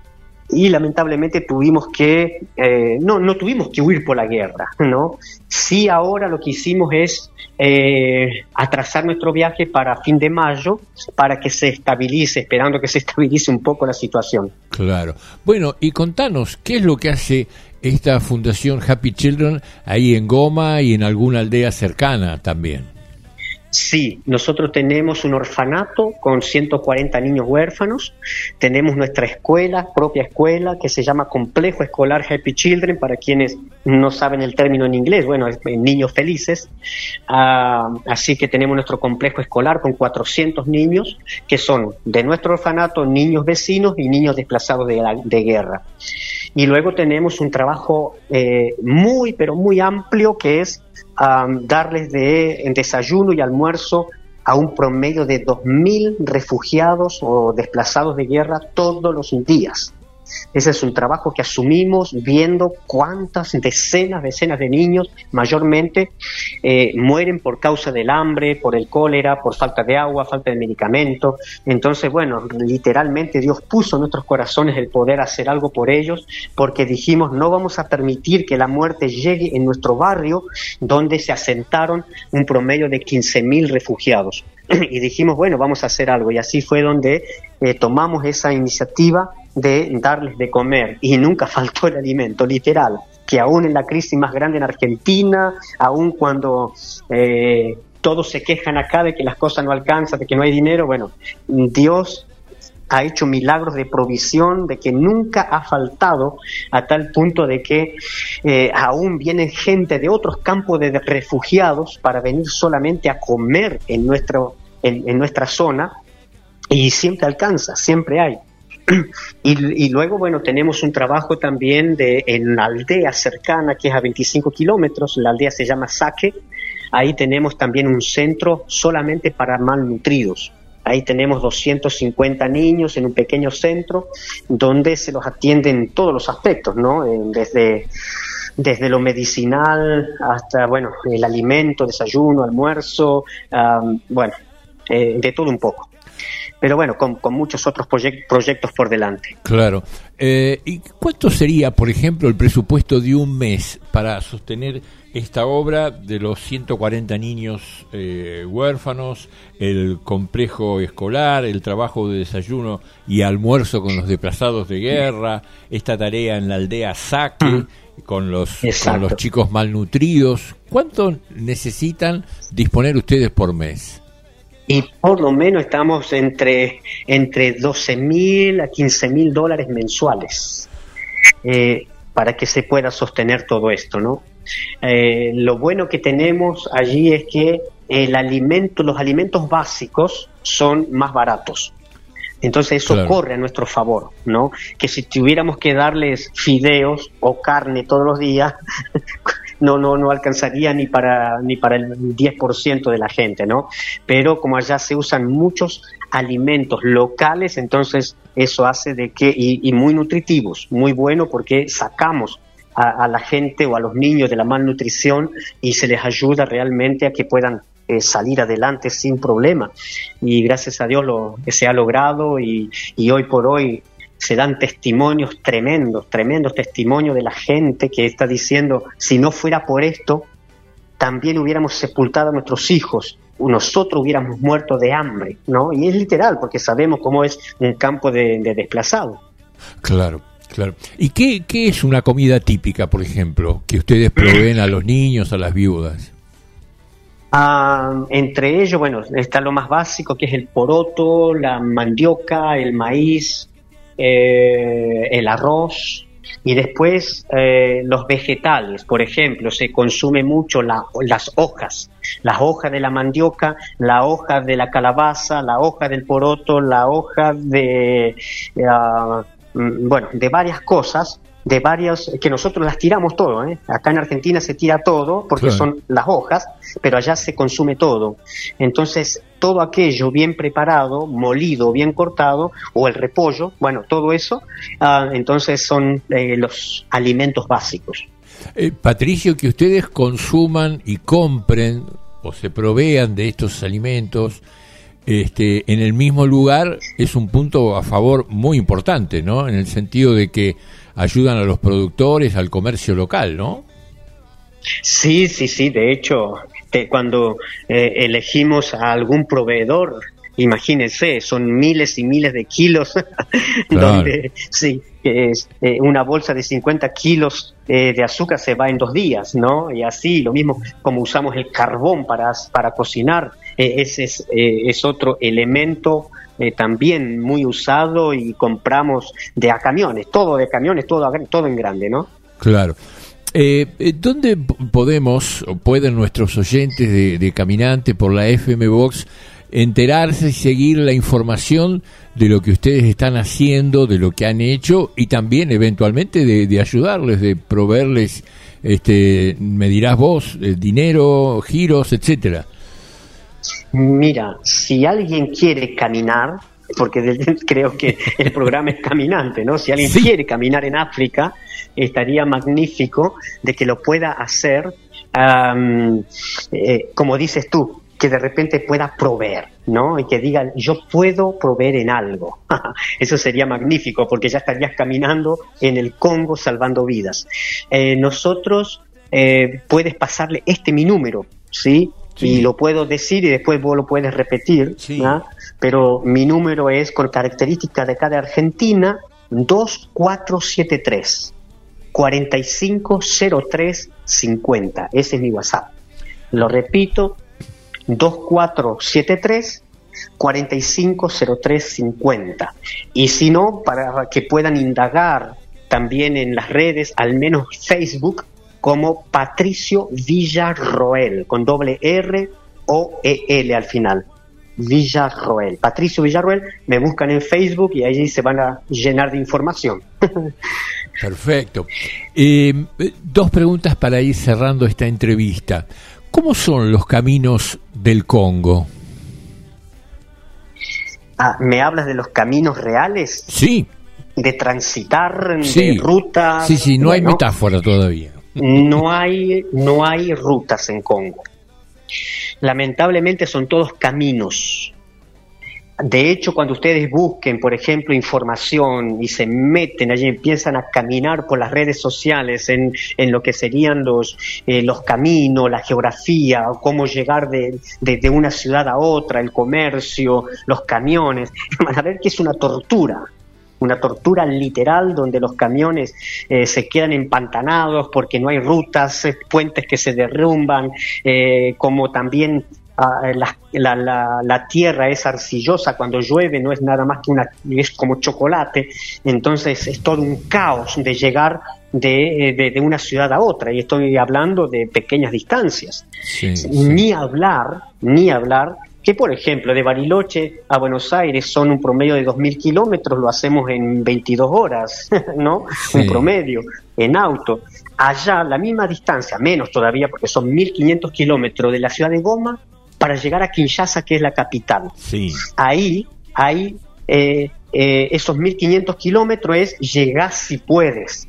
S12: y lamentablemente tuvimos que, eh, no, no tuvimos que huir por la guerra, ¿no? Sí, ahora lo que hicimos es eh, atrasar nuestro viaje para fin de mayo, para que se estabilice, esperando que se estabilice un poco la situación.
S3: Claro. Bueno, y contanos, ¿qué es lo que hace esta Fundación Happy Children ahí en Goma y en alguna aldea cercana también?
S12: Sí, nosotros tenemos un orfanato con ciento cuarenta niños huérfanos, tenemos nuestra escuela, propia escuela, que se llama Complejo Escolar Happy Children, para quienes no saben el término en inglés, bueno, es niños felices, uh, así que tenemos nuestro complejo escolar con cuatrocientos niños, que son de nuestro orfanato, niños vecinos y niños desplazados de, la, de guerra. Y luego tenemos un trabajo eh, muy, pero muy amplio, que es Um, darles de en desayuno y almuerzo a un promedio de dos mil refugiados o desplazados de guerra todos los días. Ese es un trabajo que asumimos viendo cuántas decenas, decenas de niños, mayormente, eh, mueren por causa del hambre, por el cólera, por falta de agua, falta de medicamento. Entonces, bueno, literalmente Dios puso en nuestros corazones el poder hacer algo por ellos, porque dijimos, no vamos a permitir que la muerte llegue en nuestro barrio, donde se asentaron un promedio de quince mil refugiados. Y dijimos, bueno, vamos a hacer algo. Y así fue donde eh, tomamos esa iniciativa de darles de comer, y nunca faltó el alimento, literal, que aún en la crisis más grande en Argentina, aún cuando eh, todos se quejan acá de que las cosas no alcanzan, de que no hay dinero, bueno, Dios ha hecho milagros de provisión, de que nunca ha faltado, a tal punto de que eh, aún viene gente de otros campos de refugiados para venir solamente a comer en, nuestro, en, en nuestra zona, y siempre alcanza, siempre hay. Y, y luego, bueno, tenemos un trabajo también de, en la aldea cercana, que es a veinticinco kilómetros, la aldea se llama Saque. Ahí tenemos también un centro solamente para malnutridos. Ahí tenemos doscientos cincuenta niños en un pequeño centro donde se los atiende en todos los aspectos, ¿no? Desde, desde lo medicinal hasta, bueno, el alimento, desayuno, almuerzo, um, bueno, eh, de todo un poco. Pero bueno, con, con muchos otros proyect, proyectos por delante.
S3: Claro. Eh, ¿Y cuánto sería, por ejemplo, el presupuesto de un mes para sostener esta obra de los ciento cuarenta niños eh, huérfanos, el complejo escolar, el trabajo de desayuno y almuerzo con los desplazados de guerra, esta tarea en la aldea Saque, mm. con los, con los chicos malnutridos? ¿Cuánto necesitan disponer ustedes por mes?
S12: Y por lo menos estamos entre, entre doce mil a quince mil dólares mensuales eh, para que se pueda sostener todo esto, ¿no? Eh, lo bueno que tenemos allí es que el alimento, los alimentos básicos son más baratos. Entonces eso claro. corre a nuestro favor, ¿no? Que si tuviéramos que darles fideos o carne todos los días, no no no alcanzaría ni para ni para el diez por ciento de la gente, ¿no? Pero como allá se usan muchos alimentos locales, entonces eso hace de que, y, y muy nutritivos, muy bueno, porque sacamos a, a la gente o a los niños de la malnutrición y se les ayuda realmente a que puedan Eh, salir adelante sin problema, y gracias a Dios lo que se ha logrado, y, y hoy por hoy se dan testimonios tremendos, tremendos testimonios de la gente que está diciendo, si no fuera por esto, también hubiéramos sepultado a nuestros hijos, nosotros hubiéramos muerto de hambre, ¿no? Y es literal, porque sabemos cómo es un campo de, de desplazados.
S3: Claro. Claro. ¿Y qué, qué es una comida típica, por ejemplo, que ustedes proveen a los niños, a las viudas?
S12: Uh, entre ellos, bueno, está lo más básico, que es el poroto, la mandioca, el maíz, eh, el arroz, y después eh, los vegetales. Por ejemplo, se consume mucho la, las hojas, las hojas de la mandioca, la hoja de la calabaza, la hoja del poroto, la hoja de, uh, bueno, de varias cosas, de varias, que nosotros las tiramos todo, ¿eh? Acá en Argentina se tira todo porque claro. son las hojas, pero allá se consume todo. Entonces, todo aquello bien preparado, molido, bien cortado, o el repollo, bueno, todo eso, uh, entonces son eh, los alimentos básicos.
S3: Eh, Patricio, que ustedes consuman y compren o se provean de estos alimentos este, en el mismo lugar es un punto a favor muy importante, ¿no? En el sentido de que ayudan a los productores, al comercio local, ¿no?
S12: Sí, sí, sí. De hecho, te, cuando eh, elegimos a algún proveedor, imagínense, son miles y miles de kilos, claro. donde sí, es, eh, una bolsa de cincuenta kilos eh, de azúcar se va en dos días, ¿no? Y así, lo mismo como usamos el carbón para, para cocinar, eh, ese es, eh, es otro elemento Eh, también muy usado, y compramos de a camiones, todo de camiones, todo, a, todo en grande, ¿no?
S3: Claro. Eh, ¿Dónde podemos o pueden nuestros oyentes de, de Caminante por la F M Box enterarse y seguir la información de lo que ustedes están haciendo, de lo que han hecho, y también eventualmente de, de ayudarles, de proveerles, este, me dirás vos, eh, dinero, giros, etcétera?
S12: Mira, si alguien quiere caminar, porque de, creo que el programa es caminante, ¿no? Si alguien sí. quiere caminar en África, estaría magnífico de que lo pueda hacer, um, eh, como dices tú, que de repente pueda proveer, ¿no? Y que diga, yo puedo proveer en algo. Eso sería magnífico, porque ya estarías caminando en el Congo salvando vidas. Eh, nosotros, eh, puedes pasarle este mi número, ¿sí? Sí. Y lo puedo decir y después vos lo puedes repetir, sí. ¿no? Pero mi número es, con característica de acá de Argentina, dos cuatro siete tres, cuatro cinco cero tres cincuenta. Ese es mi WhatsApp. Lo repito, dos cuatro siete tres, cuatro cinco cero tres cincuenta. Y si no, para que puedan indagar también en las redes, al menos Facebook, como Patricio Villarroel, con doble R O E L al final. Villarroel. Patricio Villarroel, me buscan en Facebook y allí se van a llenar de información.
S3: Perfecto. Eh, dos preguntas para ir cerrando esta entrevista. ¿Cómo son los caminos del Congo?
S12: Ah, ¿me hablas de los caminos reales?
S3: Sí.
S12: De transitar,
S3: sí.
S12: de rutas.
S3: Sí, sí, no
S12: bueno,
S3: hay metáfora todavía.
S12: No hay, no hay rutas en Congo. Lamentablemente son todos caminos. De hecho, cuando ustedes busquen, por ejemplo, información y se meten allí, empiezan a caminar por las redes sociales en, en lo que serían los, eh, los caminos, la geografía, cómo llegar de, de, de una ciudad a otra, el comercio, los camiones, van a ver que es una tortura. Una tortura literal donde los camiones eh, se quedan empantanados porque no hay rutas, eh, puentes que se derrumban, eh, como también uh, la, la, la, la tierra es arcillosa, cuando llueve no es nada más que una, es como chocolate, entonces es todo un caos de llegar de, de, de una ciudad a otra, y estoy hablando de pequeñas distancias.
S3: Sí, sí.
S12: Ni hablar, ni hablar que, por ejemplo, de Bariloche a Buenos Aires son un promedio de dos mil kilómetros, lo hacemos en veintidós horas, ¿no? Sí. Un promedio, en auto. Allá, la misma distancia, menos todavía, porque son mil quinientos kilómetros de la ciudad de Goma para llegar a Kinshasa, que es la capital.
S3: Sí.
S12: Ahí, ahí eh, eh, esos mil quinientos kilómetros es llegar si puedes.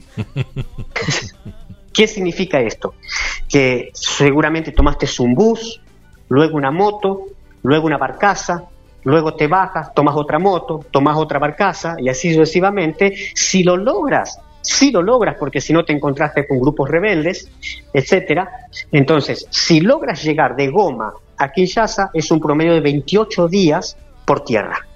S12: ¿Qué significa esto? Que seguramente tomaste un bus, luego una moto, luego una barcaza, luego te bajas, tomas otra moto, tomas otra barcaza y así sucesivamente. Si lo logras, si lo logras, porque si no te encontraste con grupos rebeldes, etcétera. Entonces, si logras llegar de Goma a Kinshasa, es un promedio de veintiocho días por tierra.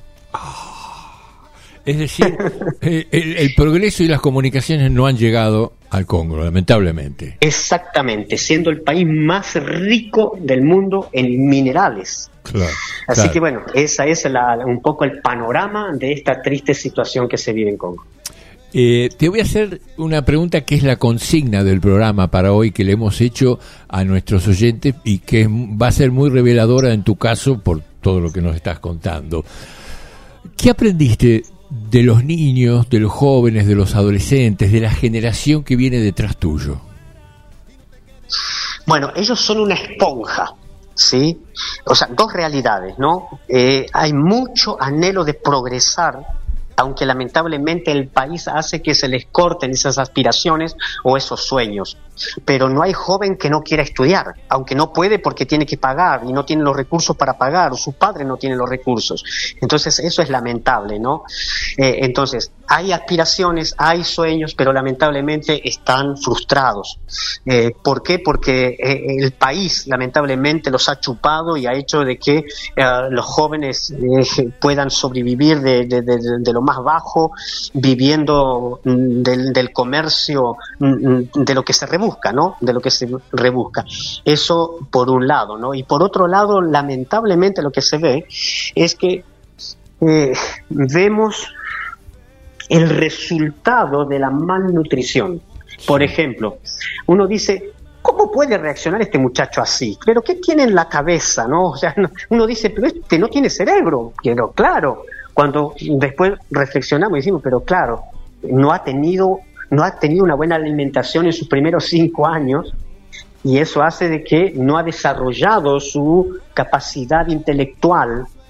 S3: Es decir, el, el progreso y las comunicaciones no han llegado al Congo, lamentablemente.
S12: Exactamente, siendo el país más rico del mundo en minerales.
S3: Claro,
S12: Así
S3: claro.
S12: que bueno, esa es la, un poco el panorama de esta triste situación que se vive en Congo.
S3: Eh, te voy a hacer una pregunta que es la consigna del programa para hoy, que le hemos hecho a nuestros oyentes y que va a ser muy reveladora en tu caso por todo lo que nos estás contando. ¿Qué aprendiste de los niños, de los jóvenes, de los adolescentes, de la generación que viene detrás tuyo?
S12: Bueno, ellos son una esponja, ¿sí? O sea, dos realidades, ¿no? Eh, hay mucho anhelo de progresar, aunque lamentablemente el país hace que se les corten esas aspiraciones o esos sueños. Pero no hay joven que no quiera estudiar, aunque no puede porque tiene que pagar y no tiene los recursos para pagar, o su padre no tiene los recursos. Entonces eso es lamentable, ¿no? Eh, entonces hay aspiraciones, hay sueños, pero lamentablemente están frustrados. Eh, ¿Por qué? Porque eh, el país lamentablemente los ha chupado y ha hecho de que eh, los jóvenes eh, puedan sobrevivir de, de, de, de lo más bajo, viviendo mm, del, del comercio, mm, de lo que se rebusca. Busca, ¿no? De lo que se rebusca. Eso por un lado, ¿no? Y por otro lado, lamentablemente lo que se ve es que eh, vemos el resultado de la malnutrición. Por ejemplo, uno dice, ¿cómo puede reaccionar este muchacho así? ¿Pero qué tiene en la cabeza, no? O sea, uno dice, pero este no tiene cerebro. Pero claro, cuando después reflexionamos y decimos, pero claro, no ha tenido no ha tenido una buena alimentación en sus primeros cinco años y eso hace de que no ha desarrollado su capacidad intelectual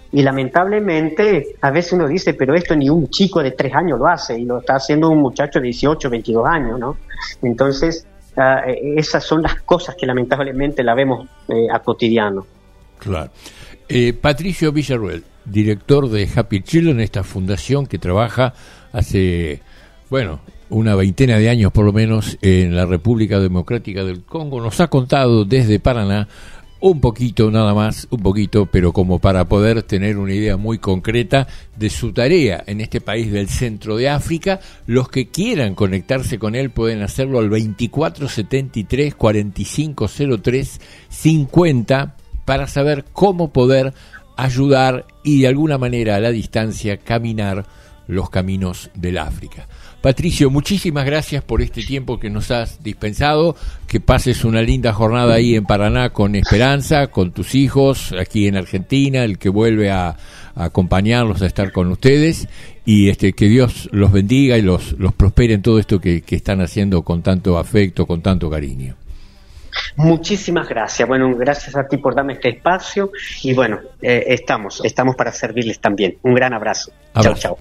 S12: Y lamentablemente, a veces uno dice, pero esto ni un chico de tres años lo hace, y lo está haciendo un muchacho de dieciocho, veintidós años, ¿no? Entonces, uh, esas son las cosas que lamentablemente la vemos eh, a cotidiano.
S3: Claro. Eh, Patricio Villarruel, director de Happy Children, esta fundación que trabaja hace, bueno, una veintena de años por lo menos en la República Democrática del Congo, nos ha contado desde Paraná un poquito, nada más, un poquito, pero como para poder tener una idea muy concreta de su tarea en este país del centro de África. Los que quieran conectarse con él pueden hacerlo al veinticuatro setenta y tres cuarenta y cinco cero tres cincuenta para saber cómo poder ayudar y de alguna manera a la distancia caminar los caminos del África. Patricio, muchísimas gracias por este tiempo que nos has dispensado, que pases una linda jornada ahí en Paraná con Esperanza, con tus hijos, aquí en Argentina, el que vuelve a, a acompañarlos, a estar con ustedes, y este que Dios los bendiga y los, los prospere en todo esto que, que están haciendo con tanto afecto, con tanto cariño.
S12: Muchísimas gracias. Bueno, gracias a ti por darme este espacio y bueno, eh, estamos, estamos para servirles también. Un gran abrazo. Chao, chao.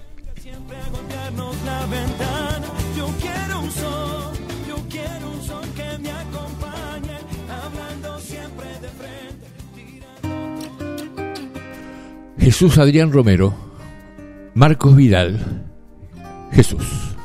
S3: Jesús Adrián Romero, Marcos Vidal, Jesús.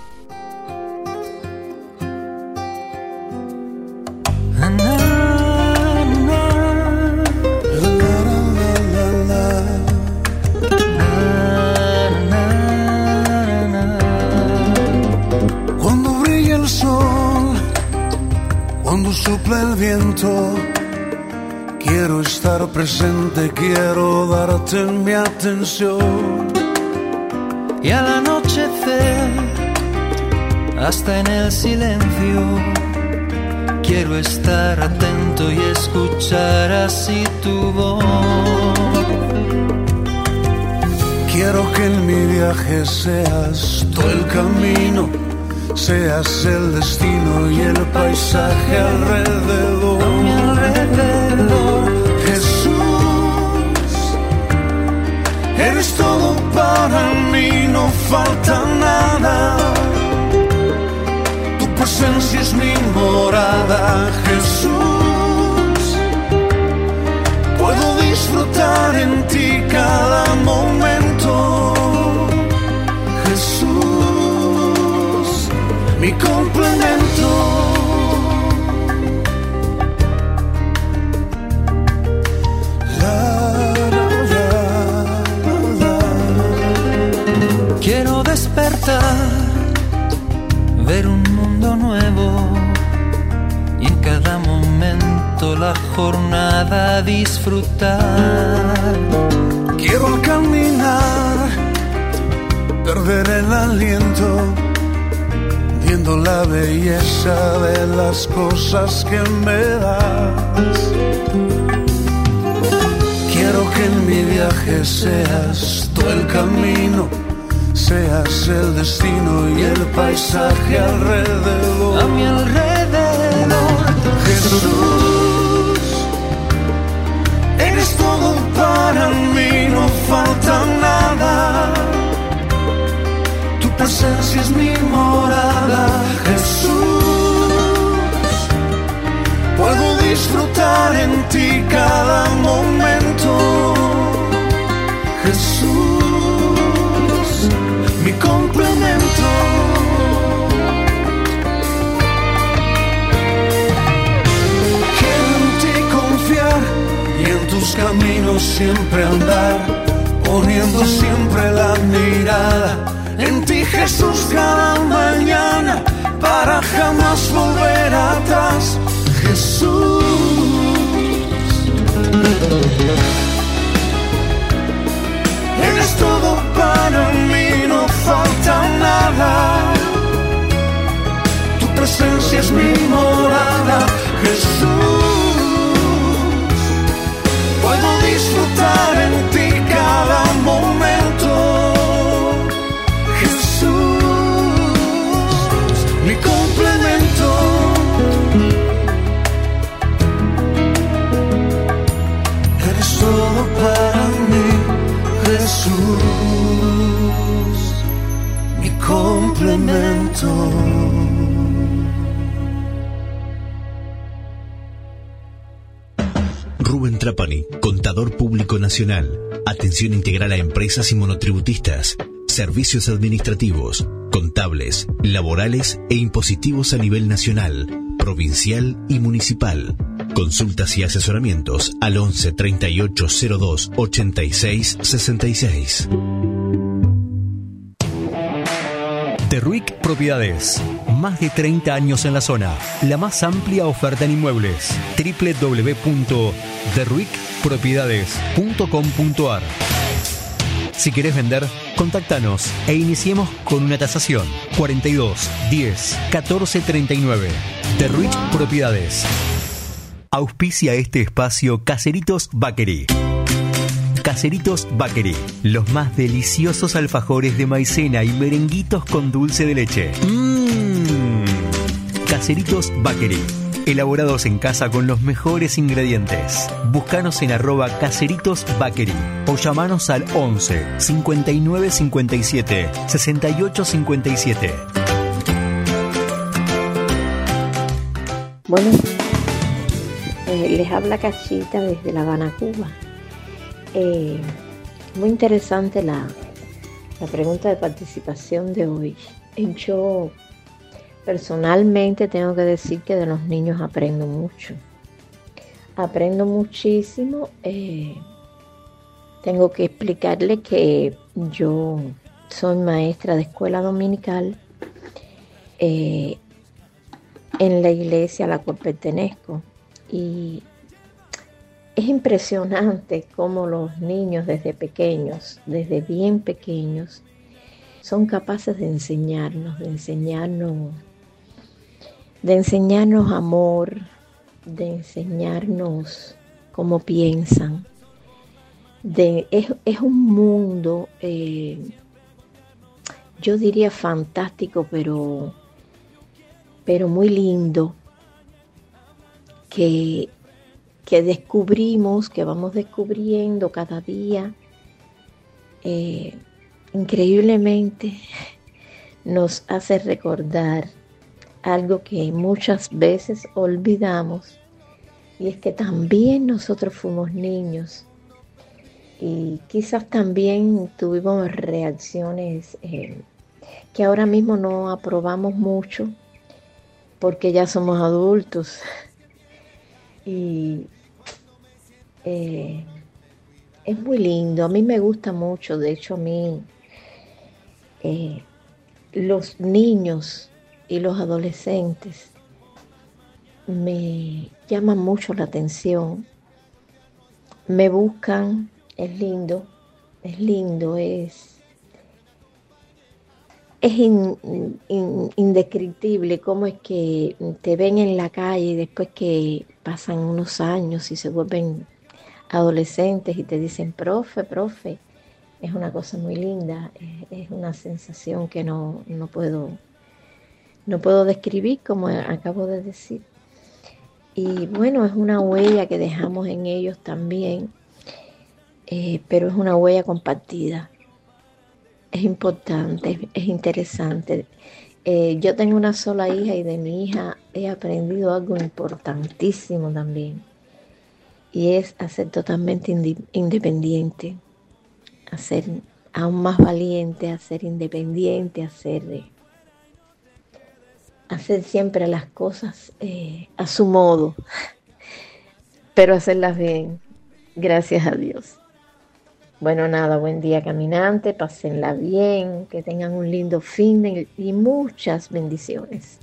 S4: Cuando brilla el sol, cuando sopla el viento, quiero estar presente, quiero darte mi atención.
S13: Y al anochecer, hasta en el silencio, quiero estar atento y escuchar así tu voz.
S4: Quiero que en mi viaje seas tú el camino, seas el destino y el paisaje alrededor.
S13: A mi alrededor,
S4: Jesús, eres todo para mí, no falta nada. Tu presencia es mi morada, Jesús. Puedo disfrutar en ti cada momento, Jesús, mi complemento.
S13: quiero despertar, ver un mundo nuevo y en cada momento la jornada disfrutar.
S4: Quiero al caminar perder el aliento, viendo la belleza de las cosas que me das. Quiero que en mi viaje seas tú el camino, seas el destino y el paisaje alrededor.
S13: A mi alrededor,
S4: Jesús, eres todo para mí, no falta nada. Tu presencia es mi morada, Jesús. Puedo disfrutar en ti cada momento, Jesús, mi complemento. Quiero en ti confiar y en tus caminos siempre andar, poniendo siempre la mirada en ti, Jesús, cada mañana, para jamás volver atrás, Jesús. Eres todo para mí, no falta nada. Tu presencia es mi morada, Jesús. Puedo disfrutar en ti cada momento, Jesús, mi complemento. Eres todo para mí,
S1: Trapani, Contador Público Nacional. Atención integral a empresas y monotributistas. Servicios administrativos, contables, laborales e impositivos a nivel nacional, provincial y municipal. Consultas y asesoramientos al once treinta y ocho cero dos ochenta y seis sesenta y seis.
S8: Derruic Propiedades. Más de treinta años en la zona. La más amplia oferta en inmuebles. doble u doble u doble u punto derruic propiedades punto com punto a r. Si querés vender, contáctanos e iniciemos con una tasación. cuarenta y dos, diez, catorce treinta y nueve. Derruic Propiedades. Auspicia este espacio Caseritos Bakery. Caseritos Bakery, los más deliciosos alfajores de maicena y merenguitos con dulce de leche. Mmm. Caseritos Bakery, elaborados en casa con los mejores ingredientes. Búscanos en arroba Caseritos Bakery o llamanos al once cincuenta y nueve cincuenta y siete sesenta y ocho cincuenta y siete.
S14: Bueno, eh, les habla Cachita desde La Habana, Cuba. Eh, muy interesante la, la pregunta de participación de hoy. Yo personalmente tengo que decir que de los niños aprendo mucho. Aprendo muchísimo. Eh, tengo que explicarle que yo soy maestra de escuela dominical eh, en la iglesia a la cual pertenezco. Y es impresionante cómo los niños desde pequeños, desde bien pequeños, son capaces de enseñarnos, de enseñarnos, de enseñarnos amor, de enseñarnos cómo piensan. De, es, es un mundo, eh, yo diría fantástico, pero, pero muy lindo, que que descubrimos, que vamos descubriendo cada día. Eh, increíblemente nos hace recordar algo que muchas veces olvidamos, y es que también nosotros fuimos niños y quizás también tuvimos reacciones eh, que ahora mismo no aprobamos mucho porque ya somos adultos. Y eh, es muy lindo, a mí me gusta mucho. De hecho, a mí eh, los niños y los adolescentes me llaman mucho la atención, me buscan. Es lindo, es lindo, es Es in, in, indescriptible cómo es que te ven en la calle y después que pasan unos años y se vuelven adolescentes y te dicen profe, profe. Es una cosa muy linda, es, es una sensación que no, no puedo, no puedo describir, como acabo de decir. Y bueno, es una huella que dejamos en ellos también, eh, pero es una huella compartida. Es importante, es interesante. Eh, yo tengo una sola hija y de mi hija he aprendido algo importantísimo también. Y es a ser totalmente indi- independiente, a ser aún más valiente, a ser independiente, a ser, eh, hacer siempre las cosas eh, a su modo, pero hacerlas bien, gracias a Dios. Bueno, nada, buen día caminante, pásenla bien, que tengan un lindo fin de, y muchas bendiciones.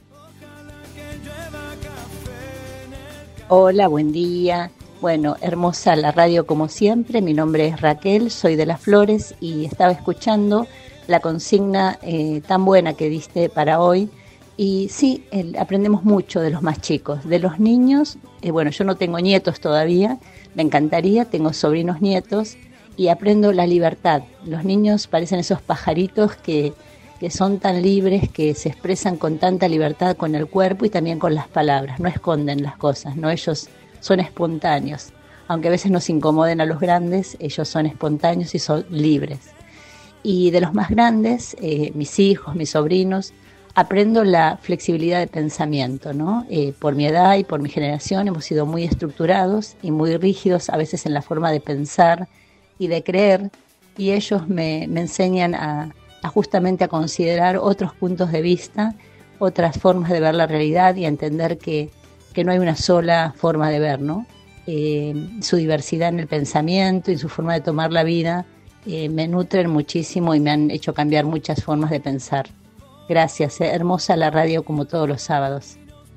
S15: Hola, buen día. Bueno, hermosa la radio como siempre. Mi nombre es Raquel, soy de Las Flores y estaba escuchando la consigna eh, tan buena que diste para hoy. Y sí, el, aprendemos mucho de los más chicos, de los niños. Eh, bueno, yo no tengo nietos todavía, me encantaría, tengo sobrinos nietos. Y aprendo la libertad. Los niños parecen esos pajaritos que, que son tan libres, que se expresan con tanta libertad con el cuerpo y también con las palabras. No esconden las cosas, no, ellos son espontáneos. Aunque a veces nos incomoden a los grandes, ellos son espontáneos y son libres. Y de los más grandes, eh, mis hijos, mis sobrinos, aprendo la flexibilidad de pensamiento, ¿no? Eh, por mi edad y por mi generación hemos sido muy estructurados y muy rígidos a veces en la forma de pensar y de creer, y ellos me, me enseñan a, a justamente a considerar otros puntos de vista, otras formas de ver la realidad y a entender que, que no hay una sola forma de ver, ¿no? Eh, su diversidad en el pensamiento y su forma de tomar la vida eh, me nutren muchísimo y me han hecho cambiar muchas formas de pensar. Gracias, eh, hermosa la radio como todos los sábados.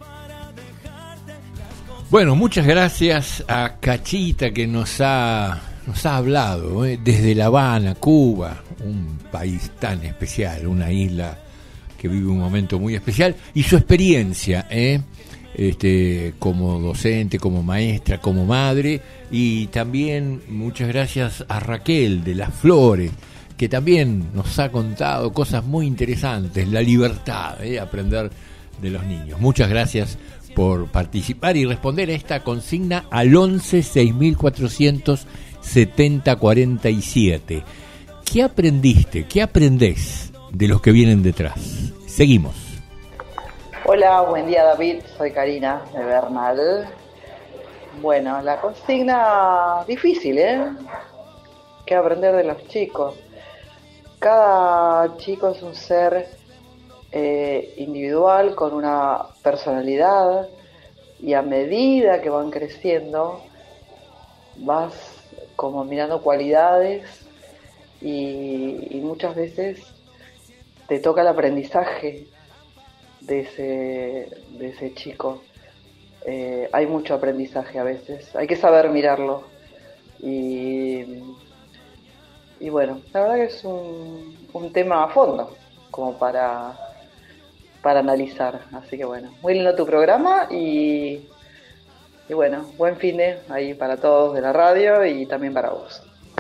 S3: Bueno, muchas gracias a Cachita que nos ha, nos ha hablado eh, desde La Habana, Cuba, un país tan especial, una isla que vive un momento muy especial, y su experiencia eh, este, como docente, como maestra, como madre, y también muchas gracias a Raquel de Las Flores, que también nos ha contado cosas muy interesantes, la libertad, eh, aprender de los niños. Muchas gracias por participar y responder a esta consigna al once seis mil cuatrocientos setenta cuarenta y siete. ¿Qué aprendiste? ¿Qué aprendés de los que vienen detrás? Seguimos.
S16: Hola, buen día David, soy Karina de Bernal. Bueno, la consigna difícil, ¿eh? ¿Qué aprender de los chicos? Cada chico es un ser eh, individual con una personalidad, y a medida que van creciendo vas como mirando cualidades y, y muchas veces te toca el aprendizaje de ese, de ese chico. Eh, hay mucho aprendizaje a veces, hay que saber mirarlo y... Y bueno, la verdad que es un, un tema a fondo, como para, para analizar. Así que bueno, muy lindo tu programa y, y bueno, buen fin de ahí para todos de la radio y también para vos.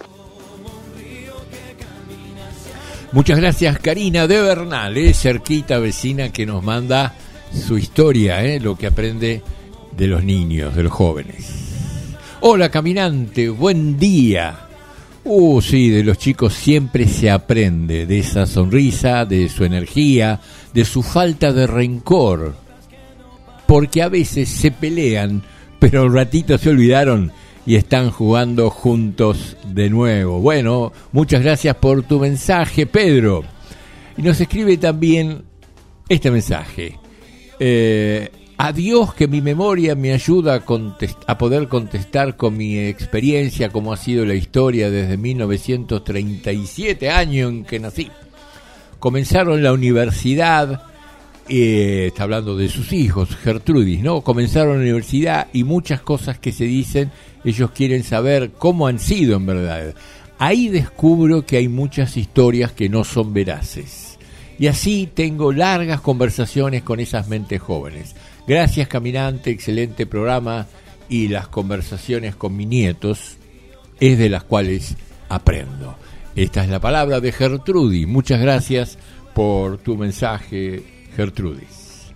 S3: Muchas gracias Karina de Bernal, eh, cerquita vecina que nos manda su historia, eh, lo que aprende de los niños, de los jóvenes. Hola caminante, buen día. Uh, sí, de los chicos siempre se aprende, de esa sonrisa, de su energía, de su falta de rencor. Porque a veces se pelean, pero al ratito se olvidaron y están jugando juntos de nuevo. Bueno, muchas gracias por tu mensaje, Pedro. Y nos escribe también este mensaje. Eh... Adiós, que mi memoria me ayuda a, contest- a poder contestar con mi experiencia como ha sido la historia desde mil novecientos treinta y siete, año en que nací. Comenzaron la universidad, eh, está hablando de sus hijos, Gertrudis, ¿no? Comenzaron la universidad y muchas cosas que se dicen, ellos quieren saber cómo han sido en verdad. Ahí descubro que hay muchas historias que no son veraces. Y así tengo largas conversaciones con esas mentes jóvenes. Gracias caminante, excelente programa, y las conversaciones con mis nietos es de las cuales aprendo. Esta es la palabra de Gertrudis. Muchas gracias por tu mensaje, Gertrudis.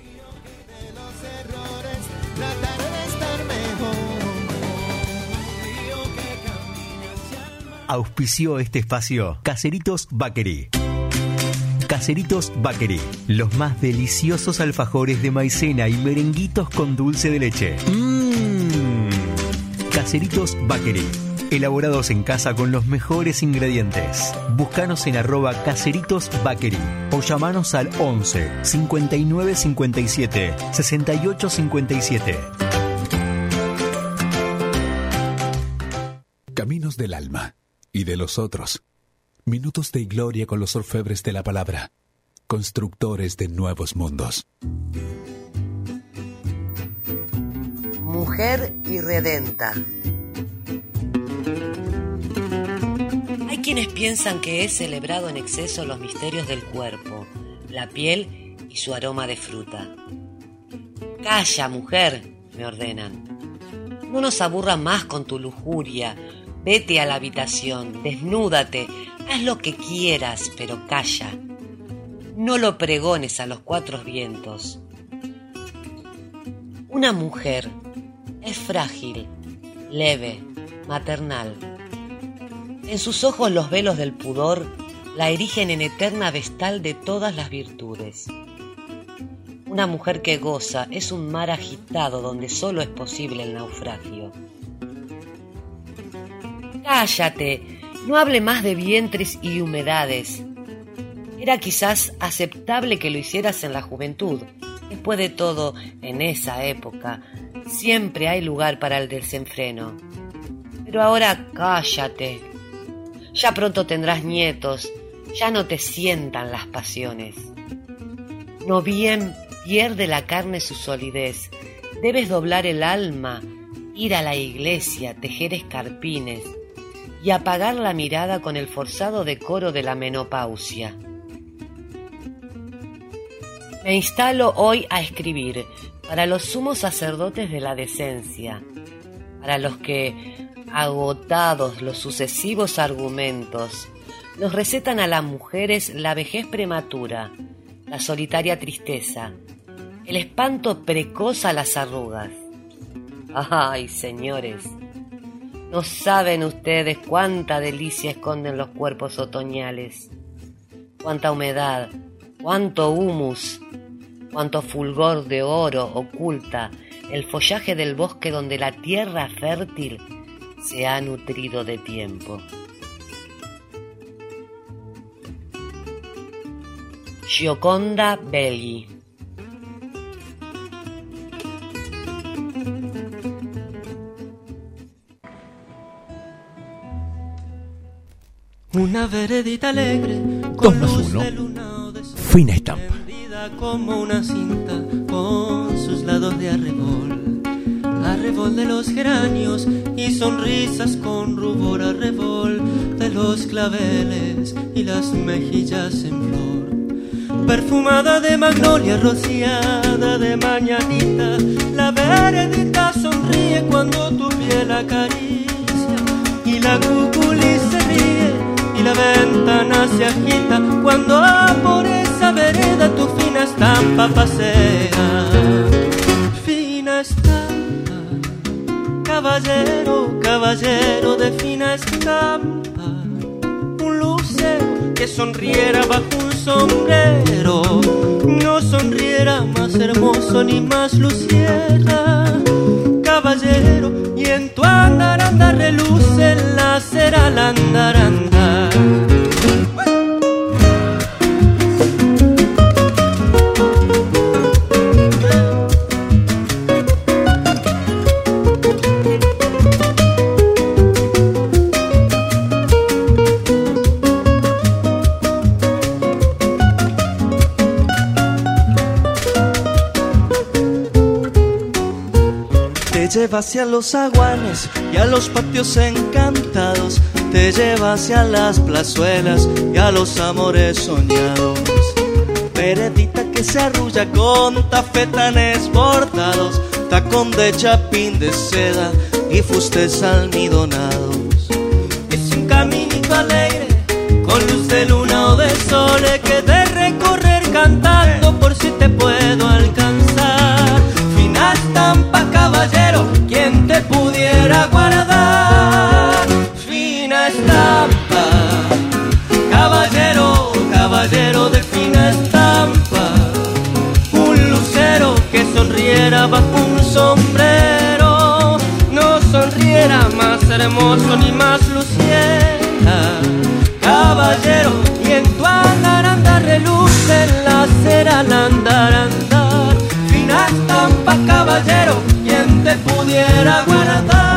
S8: Auspició este espacio Caseritos Bakery. Caseritos Bakery, los más deliciosos alfajores de maicena y merenguitos con dulce de leche. Mmm. Caseritos Bakery, elaborados en casa con los mejores ingredientes. Búscanos en arroba Caseritos Bakery o llamanos al once cincuenta y nueve cincuenta y siete sesenta y ocho cincuenta y siete.
S2: Caminos del alma y de los otros. Minutos de gloria con los orfebres de la palabra, constructores de nuevos mundos.
S17: Mujer irredenta. Hay quienes piensan que he celebrado en exceso los misterios del cuerpo, la piel y su aroma de fruta. Calla, mujer, me ordenan. No nos aburra más con tu lujuria. Vete a la habitación, desnúdate, haz lo que quieras, pero calla. No lo pregones a los cuatro vientos. Una mujer es frágil, leve, maternal. En sus ojos los velos del pudor la erigen en eterna vestal de todas las virtudes. Una mujer que goza es un mar agitado donde solo es posible el naufragio. Cállate, no hable más de vientres y humedades. Era quizás aceptable que lo hicieras en la juventud. Después de todo, en esa época, siempre hay lugar para el desenfreno. Pero ahora cállate. Ya pronto tendrás nietos, ya no te sientan las pasiones. No bien pierde la carne su solidez, debes doblar el alma, ir a la iglesia, tejer escarpines y apagar la mirada con el forzado decoro de la menopausia. Me instalo hoy a escribir para los sumos sacerdotes de la decencia, para los que, agotados los sucesivos argumentos, nos recetan a las mujeres la vejez prematura, la solitaria tristeza, el espanto precoz a las arrugas. ¡Ay, señores! No saben ustedes cuánta delicia esconden los cuerpos otoñales, cuánta humedad, cuánto humus, cuánto fulgor de oro oculta el follaje del bosque donde la tierra fértil se ha nutrido de tiempo. Gioconda Belli.
S13: Una veredita alegre
S3: dos más uno. Fina estampa.
S13: Como una cinta con sus lados de arrebol, arrebol de los geranios y sonrisas con rubor, arrebol de los claveles y las mejillas en flor, perfumada de magnolia, rociada de mañanita. La veredita sonríe cuando tu piel acaricia y la cuculi se ríe y la ventana se agita cuando por esa vereda tu fina estampa pasea. Fina estampa, caballero, caballero de fina estampa, un lucero que sonriera bajo un sombrero, no sonriera más hermoso ni más luciera. Caballero, y en tu andaranda reluce la cera la andaranda.
S18: Te lleva hacia los aguanes y a los patios encantados, te lleva hacia las plazuelas y a los amores soñados. Veredita que se arrulla con tafetanes bordados, tacón de chapín de seda y fustes almidonados.
S13: Es un caminito alegre con luz de luna o de sol que de recorrer cantando por si te puedo alcanzar. Fina estampa, caballero, quien te pudiera guardar. Fina estampa, caballero, caballero de fina estampa, un lucero que sonriera bajo un sombrero, no sonriera más hermoso ni más luciera. Caballero, y en tu andaranda reluce la cera al andar, andar. Fina estampa, caballero, quien te pudiera guardar.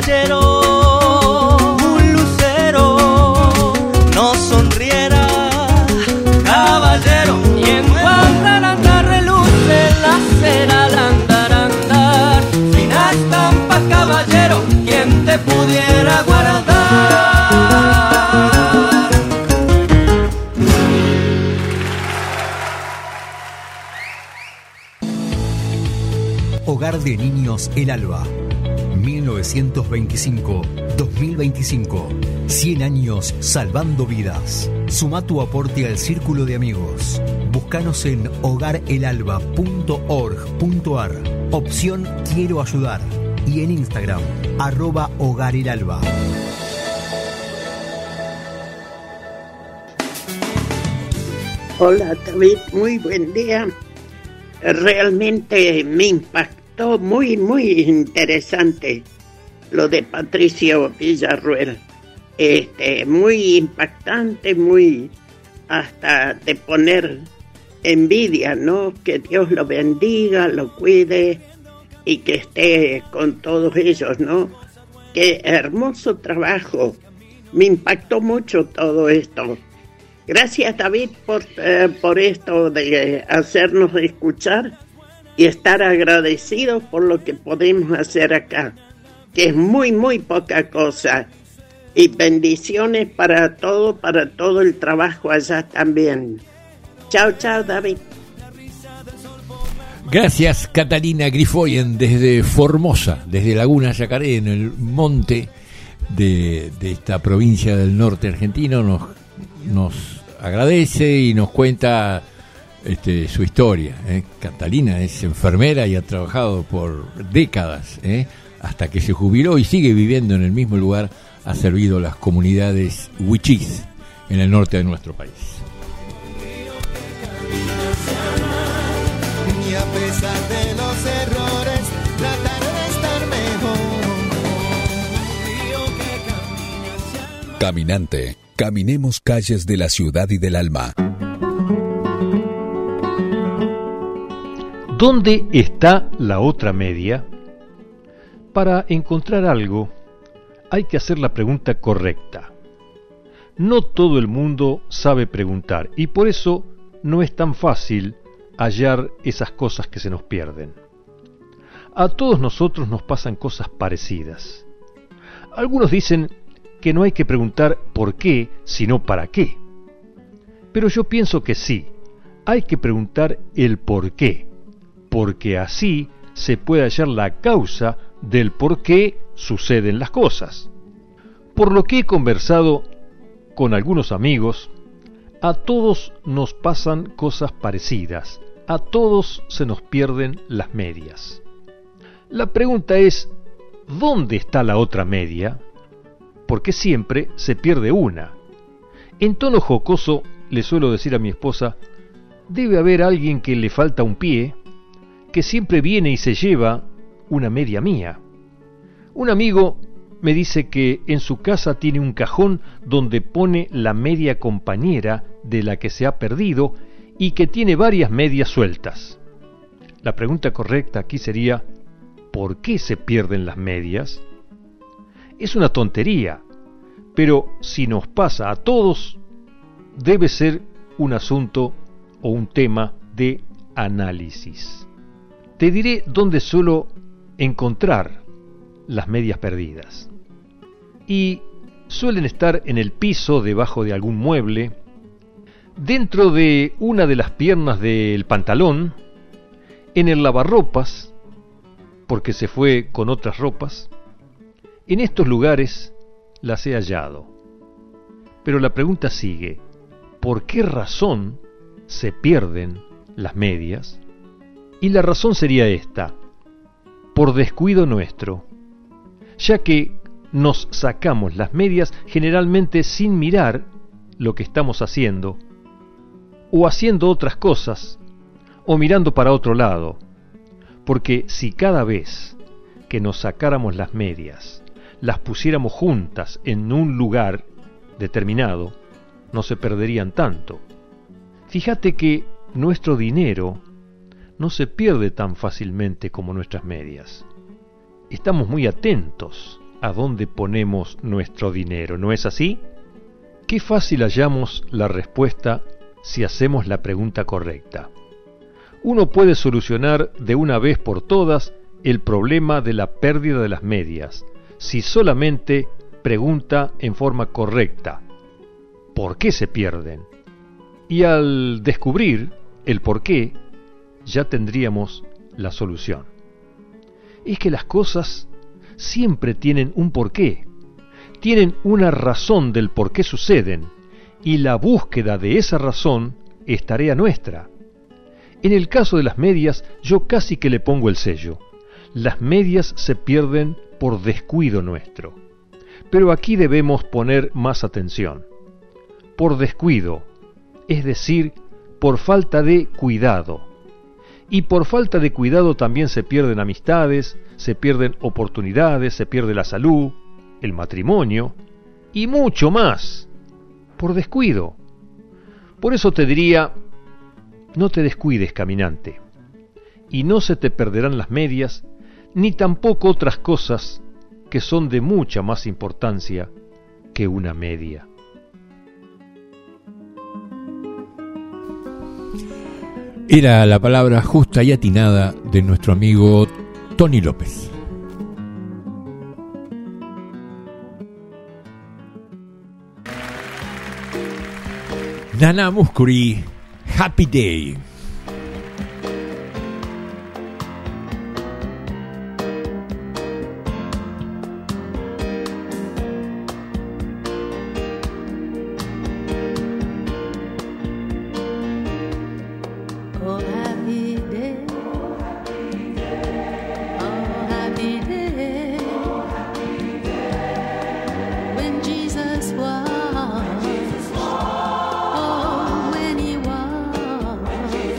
S18: caballero, un lucero no sonriera, caballero, y en cuanto al andar reluce la cera al andar, andar, sin estampa, caballero, quien te pudiera guardar.
S8: Hogar de Niños El Alba, mil novecientos veinticinco a dos mil veinticinco. cien años salvando vidas. Suma tu aporte al círculo de amigos. Búscanos en hogar el alba punto org punto ar. Opción Quiero ayudar. Y en Instagram, arroba hogarelalba.
S19: Hola David, muy buen día. Realmente me impactó muy, muy interesante lo de Patricio Villarruel. Este, muy impactante, muy hasta de poner envidia, ¿no? Que Dios lo bendiga, lo cuide y que esté con todos ellos, ¿no? Qué hermoso trabajo. Me impactó mucho todo esto. Gracias, David, por, eh, por esto de hacernos escuchar y estar agradecidos por lo que podemos hacer acá, que es muy, muy poca cosa. Y bendiciones para todo, para todo el trabajo allá también. Chao, chao, David.
S3: Gracias, Catalina Grifoyen, desde Formosa, desde Laguna Yacaré, en el monte de, de esta provincia del norte argentino. Nos, nos agradece y nos cuenta este, su historia. ¿eh? Catalina es enfermera y ha trabajado por décadas, ¿eh? hasta que se jubiló y sigue viviendo en el mismo lugar. Ha servido a las comunidades huichís en el norte de nuestro país.
S20: Y a pesar de los errores, tratar de estar mejor.
S2: Caminante, caminemos calles de la ciudad y del alma.
S21: ¿Dónde está la otra media? Para encontrar algo, hay que hacer la pregunta correcta. No todo el mundo sabe preguntar y por eso no es tan fácil hallar esas cosas que se nos pierden. A todos nosotros nos pasan cosas parecidas. Algunos dicen que no hay que preguntar por qué, sino para qué. Pero yo pienso que sí, hay que preguntar el por qué, porque así se puede hallar la causa del por qué suceden las cosas. Por lo que he conversado con algunos amigos, a todos nos pasan cosas parecidas, a todos se nos pierden las medias. La pregunta es, ¿dónde está la otra media? Porque siempre se pierde una. En tono jocoso le suelo decir a mi esposa, debe haber alguien que le falta un pie, que siempre viene y se lleva una media mía. Un amigo me dice que en su casa tiene un cajón donde pone la media compañera de la que se ha perdido y que tiene varias medias sueltas. La pregunta correcta aquí sería, ¿por qué se pierden las medias? Es una tontería, pero si nos pasa a todos, debe ser un asunto o un tema de análisis. Te diré dónde suelo encontrar las medias perdidas. Y suelen estar en el piso, debajo de algún mueble, dentro de una de las piernas del pantalón, en el lavarropas, porque se fue con otras ropas. En estos lugares las he hallado. Pero la pregunta sigue, ¿por qué razón se pierden las medias? Y la razón sería esta, por descuido nuestro, ya que nos sacamos las medias generalmente sin mirar lo que estamos haciendo, o haciendo otras cosas, o mirando para otro lado, porque si cada vez que nos sacáramos las medias, las pusiéramos juntas en un lugar determinado, no se perderían tanto. Fíjate que nuestro dinero no se pierde tan fácilmente como nuestras medias. Estamos muy atentos a dónde ponemos nuestro dinero, ¿no es así? Qué fácil hallamos la respuesta si hacemos la pregunta correcta. Uno puede solucionar de una vez por todas el problema de la pérdida de las medias si solamente pregunta en forma correcta ¿por qué se pierden? Y al descubrir el por qué, ya tendríamos la solución. Es que las cosas siempre tienen un porqué, tienen una razón del por qué suceden, y la búsqueda de esa razón es tarea nuestra. En el caso de las medias, yo casi que le pongo el sello. Las medias se pierden por descuido nuestro. Pero aquí debemos poner más atención. Por descuido, es decir, por falta de cuidado. Y por falta de cuidado también se pierden amistades, se pierden oportunidades, se pierde la salud, el matrimonio y mucho más. Por descuido. Por eso te diría, no te descuides, caminante, y no se te perderán las medias, ni tampoco otras cosas que son de mucha más importancia que una media.
S3: Era la palabra justa y atinada de nuestro amigo Tony López. Nana Mouskouri, Happy Day.
S5: Oh, happy day. Oh, happy day. When Jesus was. Oh, when he was.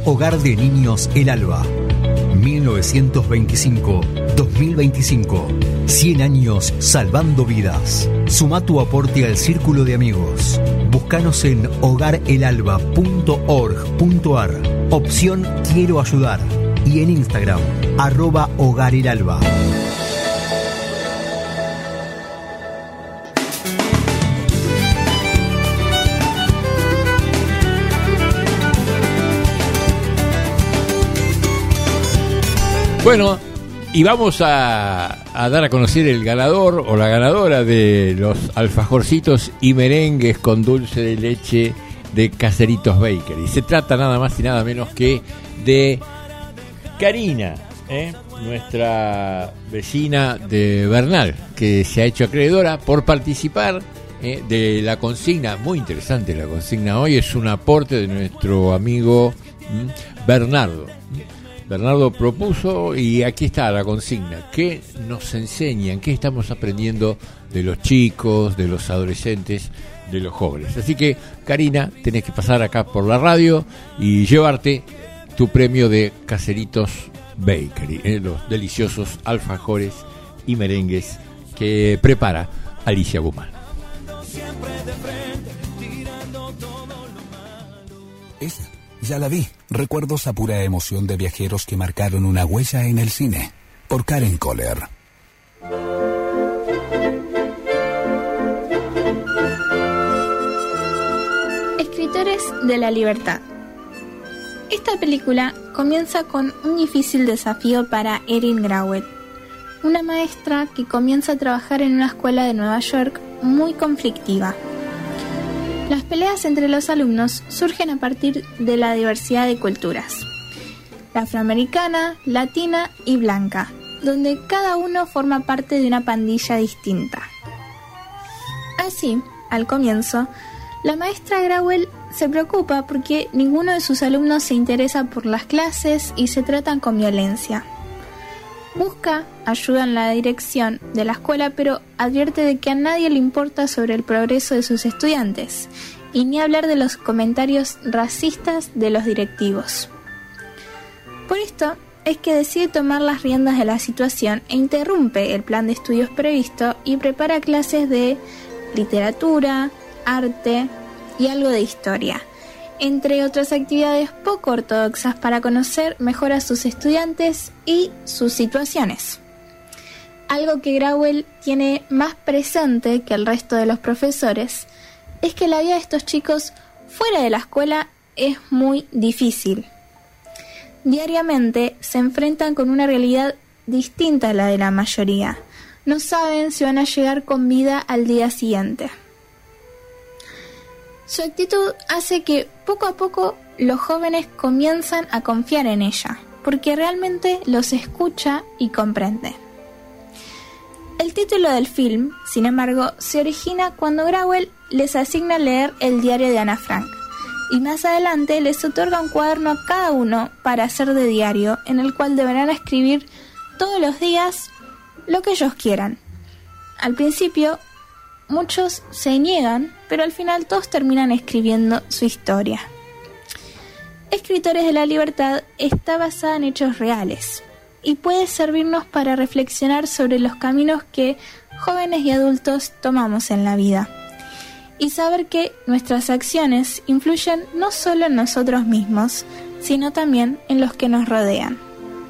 S8: Hogar de Niños El Alba. mil novecientos veinticinco a dos mil veinticinco. cien años salvando vidas. Suma tu aporte al círculo de amigos. Búscanos en hogar el alba punto org punto ar. Opción Quiero ayudar. Y en Instagram, arroba Hogar el Alba.
S3: Bueno, y vamos a, a dar a conocer el ganador o la ganadora de los alfajorcitos y merengues con dulce de leche de Caseritos Bakery. Se trata nada más y nada menos que de Karina, ¿eh? nuestra vecina de Bernal, que se ha hecho acreedora por participar ¿eh? de la consigna. Muy interesante la consigna hoy, es un aporte de nuestro amigo ¿m? Bernardo. Bernardo propuso y aquí está la consigna. ¿Qué nos enseñan? ¿Qué estamos aprendiendo de los chicos, de los adolescentes, de los jóvenes? Así que, Karina, tenés que pasar acá por la radio y llevarte tu premio de Caseritos Bakery, ¿eh? los deliciosos alfajores y merengues que prepara Alicia Guzmán.
S2: Esa, ya la vi. Recuerdos a pura emoción de viajeros que marcaron una huella en el cine. Por Karen Kohler.
S7: Escritores de la libertad. Esta película comienza con un difícil desafío para Erin Grauel, una maestra que comienza a trabajar en una escuela de Nueva York muy conflictiva. Las peleas entre los alumnos surgen a partir de la diversidad de culturas, la afroamericana, latina y blanca, donde cada uno forma parte de una pandilla distinta. Así, al comienzo, la maestra Grauel se preocupa porque ninguno de sus alumnos se interesa por las clases y se tratan con violencia. Busca ayuda en la dirección de la escuela, pero advierte de que a nadie le importa sobre el progreso de sus estudiantes, y ni hablar de los comentarios racistas de los directivos. Por esto es que decide tomar las riendas de la situación e interrumpe el plan de estudios previsto y prepara clases de literatura, arte y algo de historia, entre otras actividades poco ortodoxas para conocer mejor a sus estudiantes y sus situaciones. Algo que Grauel tiene más presente que el resto de los profesores es que la vida de estos chicos fuera de la escuela es muy difícil. Diariamente se enfrentan con una realidad distinta a la de la mayoría. No saben si van a llegar con vida al día siguiente. Su actitud hace que poco a poco los jóvenes comienzan a confiar en ella, porque realmente los escucha y comprende. El título del film, sin embargo, se origina cuando Grauel les asigna leer el diario de Ana Frank, y más adelante les otorga un cuaderno a cada uno para hacer de diario, en el cual deberán escribir todos los días lo que ellos quieran. Al principio, muchos se niegan, pero al final todos terminan escribiendo su historia. Escritores de la libertad está basada en hechos reales y puede servirnos para reflexionar sobre los caminos que jóvenes y adultos tomamos en la vida y saber que nuestras acciones influyen no solo en nosotros mismos, sino también en los que nos rodean.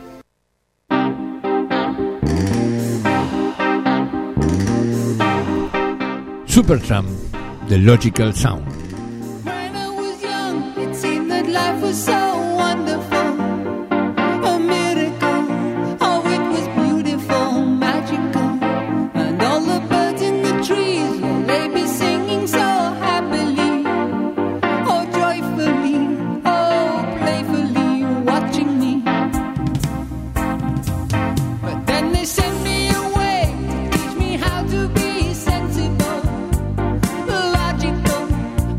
S3: Supertramp, The Logical Sound.
S22: When I was young, it seemed that life was so wonderful, a miracle. Oh, it was beautiful, magical, and all the birds in the trees, well, they be singing so happily, oh, joyfully, oh, playfully, watching me. But then they sent me away to teach me how to be sensible, logical,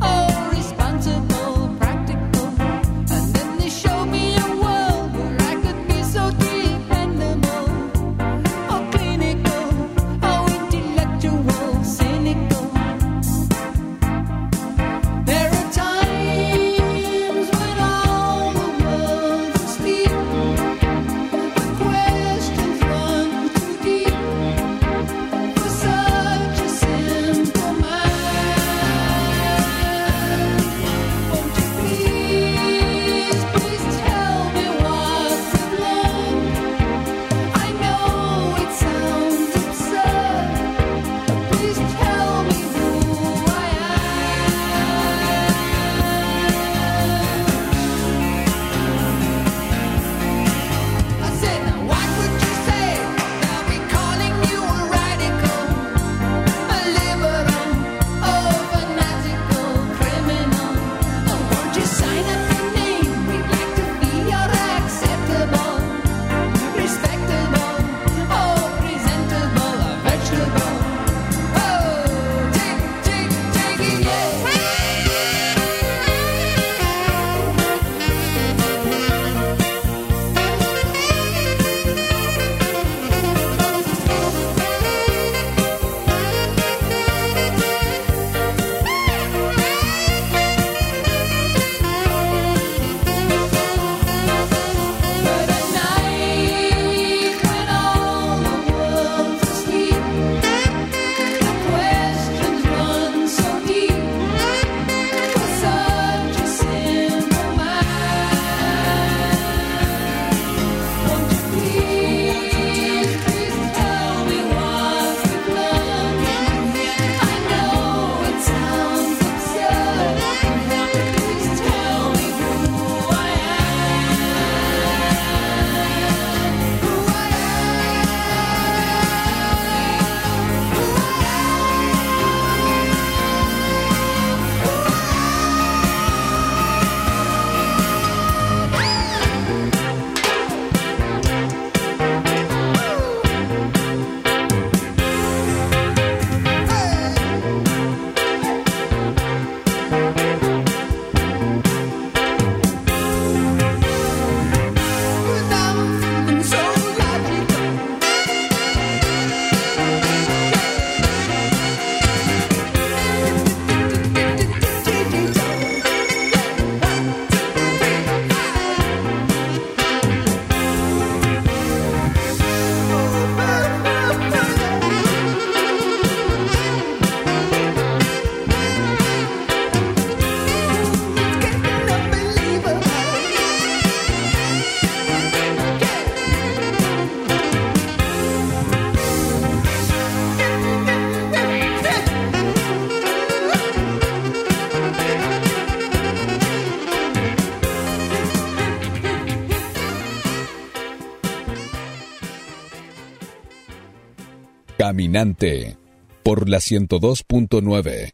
S2: Caminante por la ciento dos punto nueve.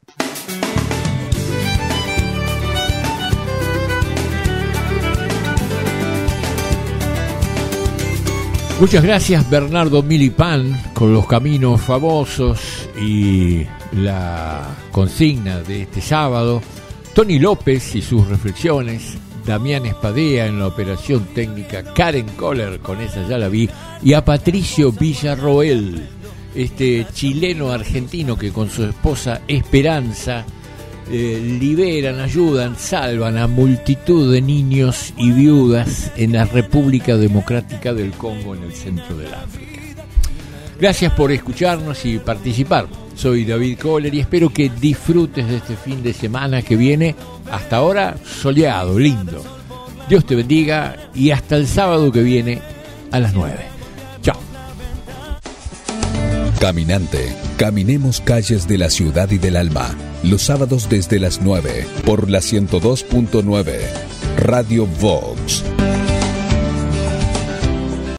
S3: Muchas gracias Bernardo Milipán con los caminos famosos y la consigna de este sábado, Tony López y sus reflexiones, Damián Espadea en la operación técnica, Karen Kohler, con esa ya la vi, y a Patricio Villarroel, este chileno argentino que con su esposa Esperanza eh, liberan, ayudan, salvan a multitud de niños y viudas en la República Democrática del Congo, en el centro del África. Gracias por escucharnos y participar. Soy David Kohler y espero que disfrutes de este fin de semana que viene, hasta ahora soleado, lindo. Dios te bendiga y hasta el sábado que viene a las nueve. Chao.
S2: Caminante, caminemos calles de la ciudad y del alma, los sábados desde las nueve, por la ciento dos punto nueve, Radio Vox.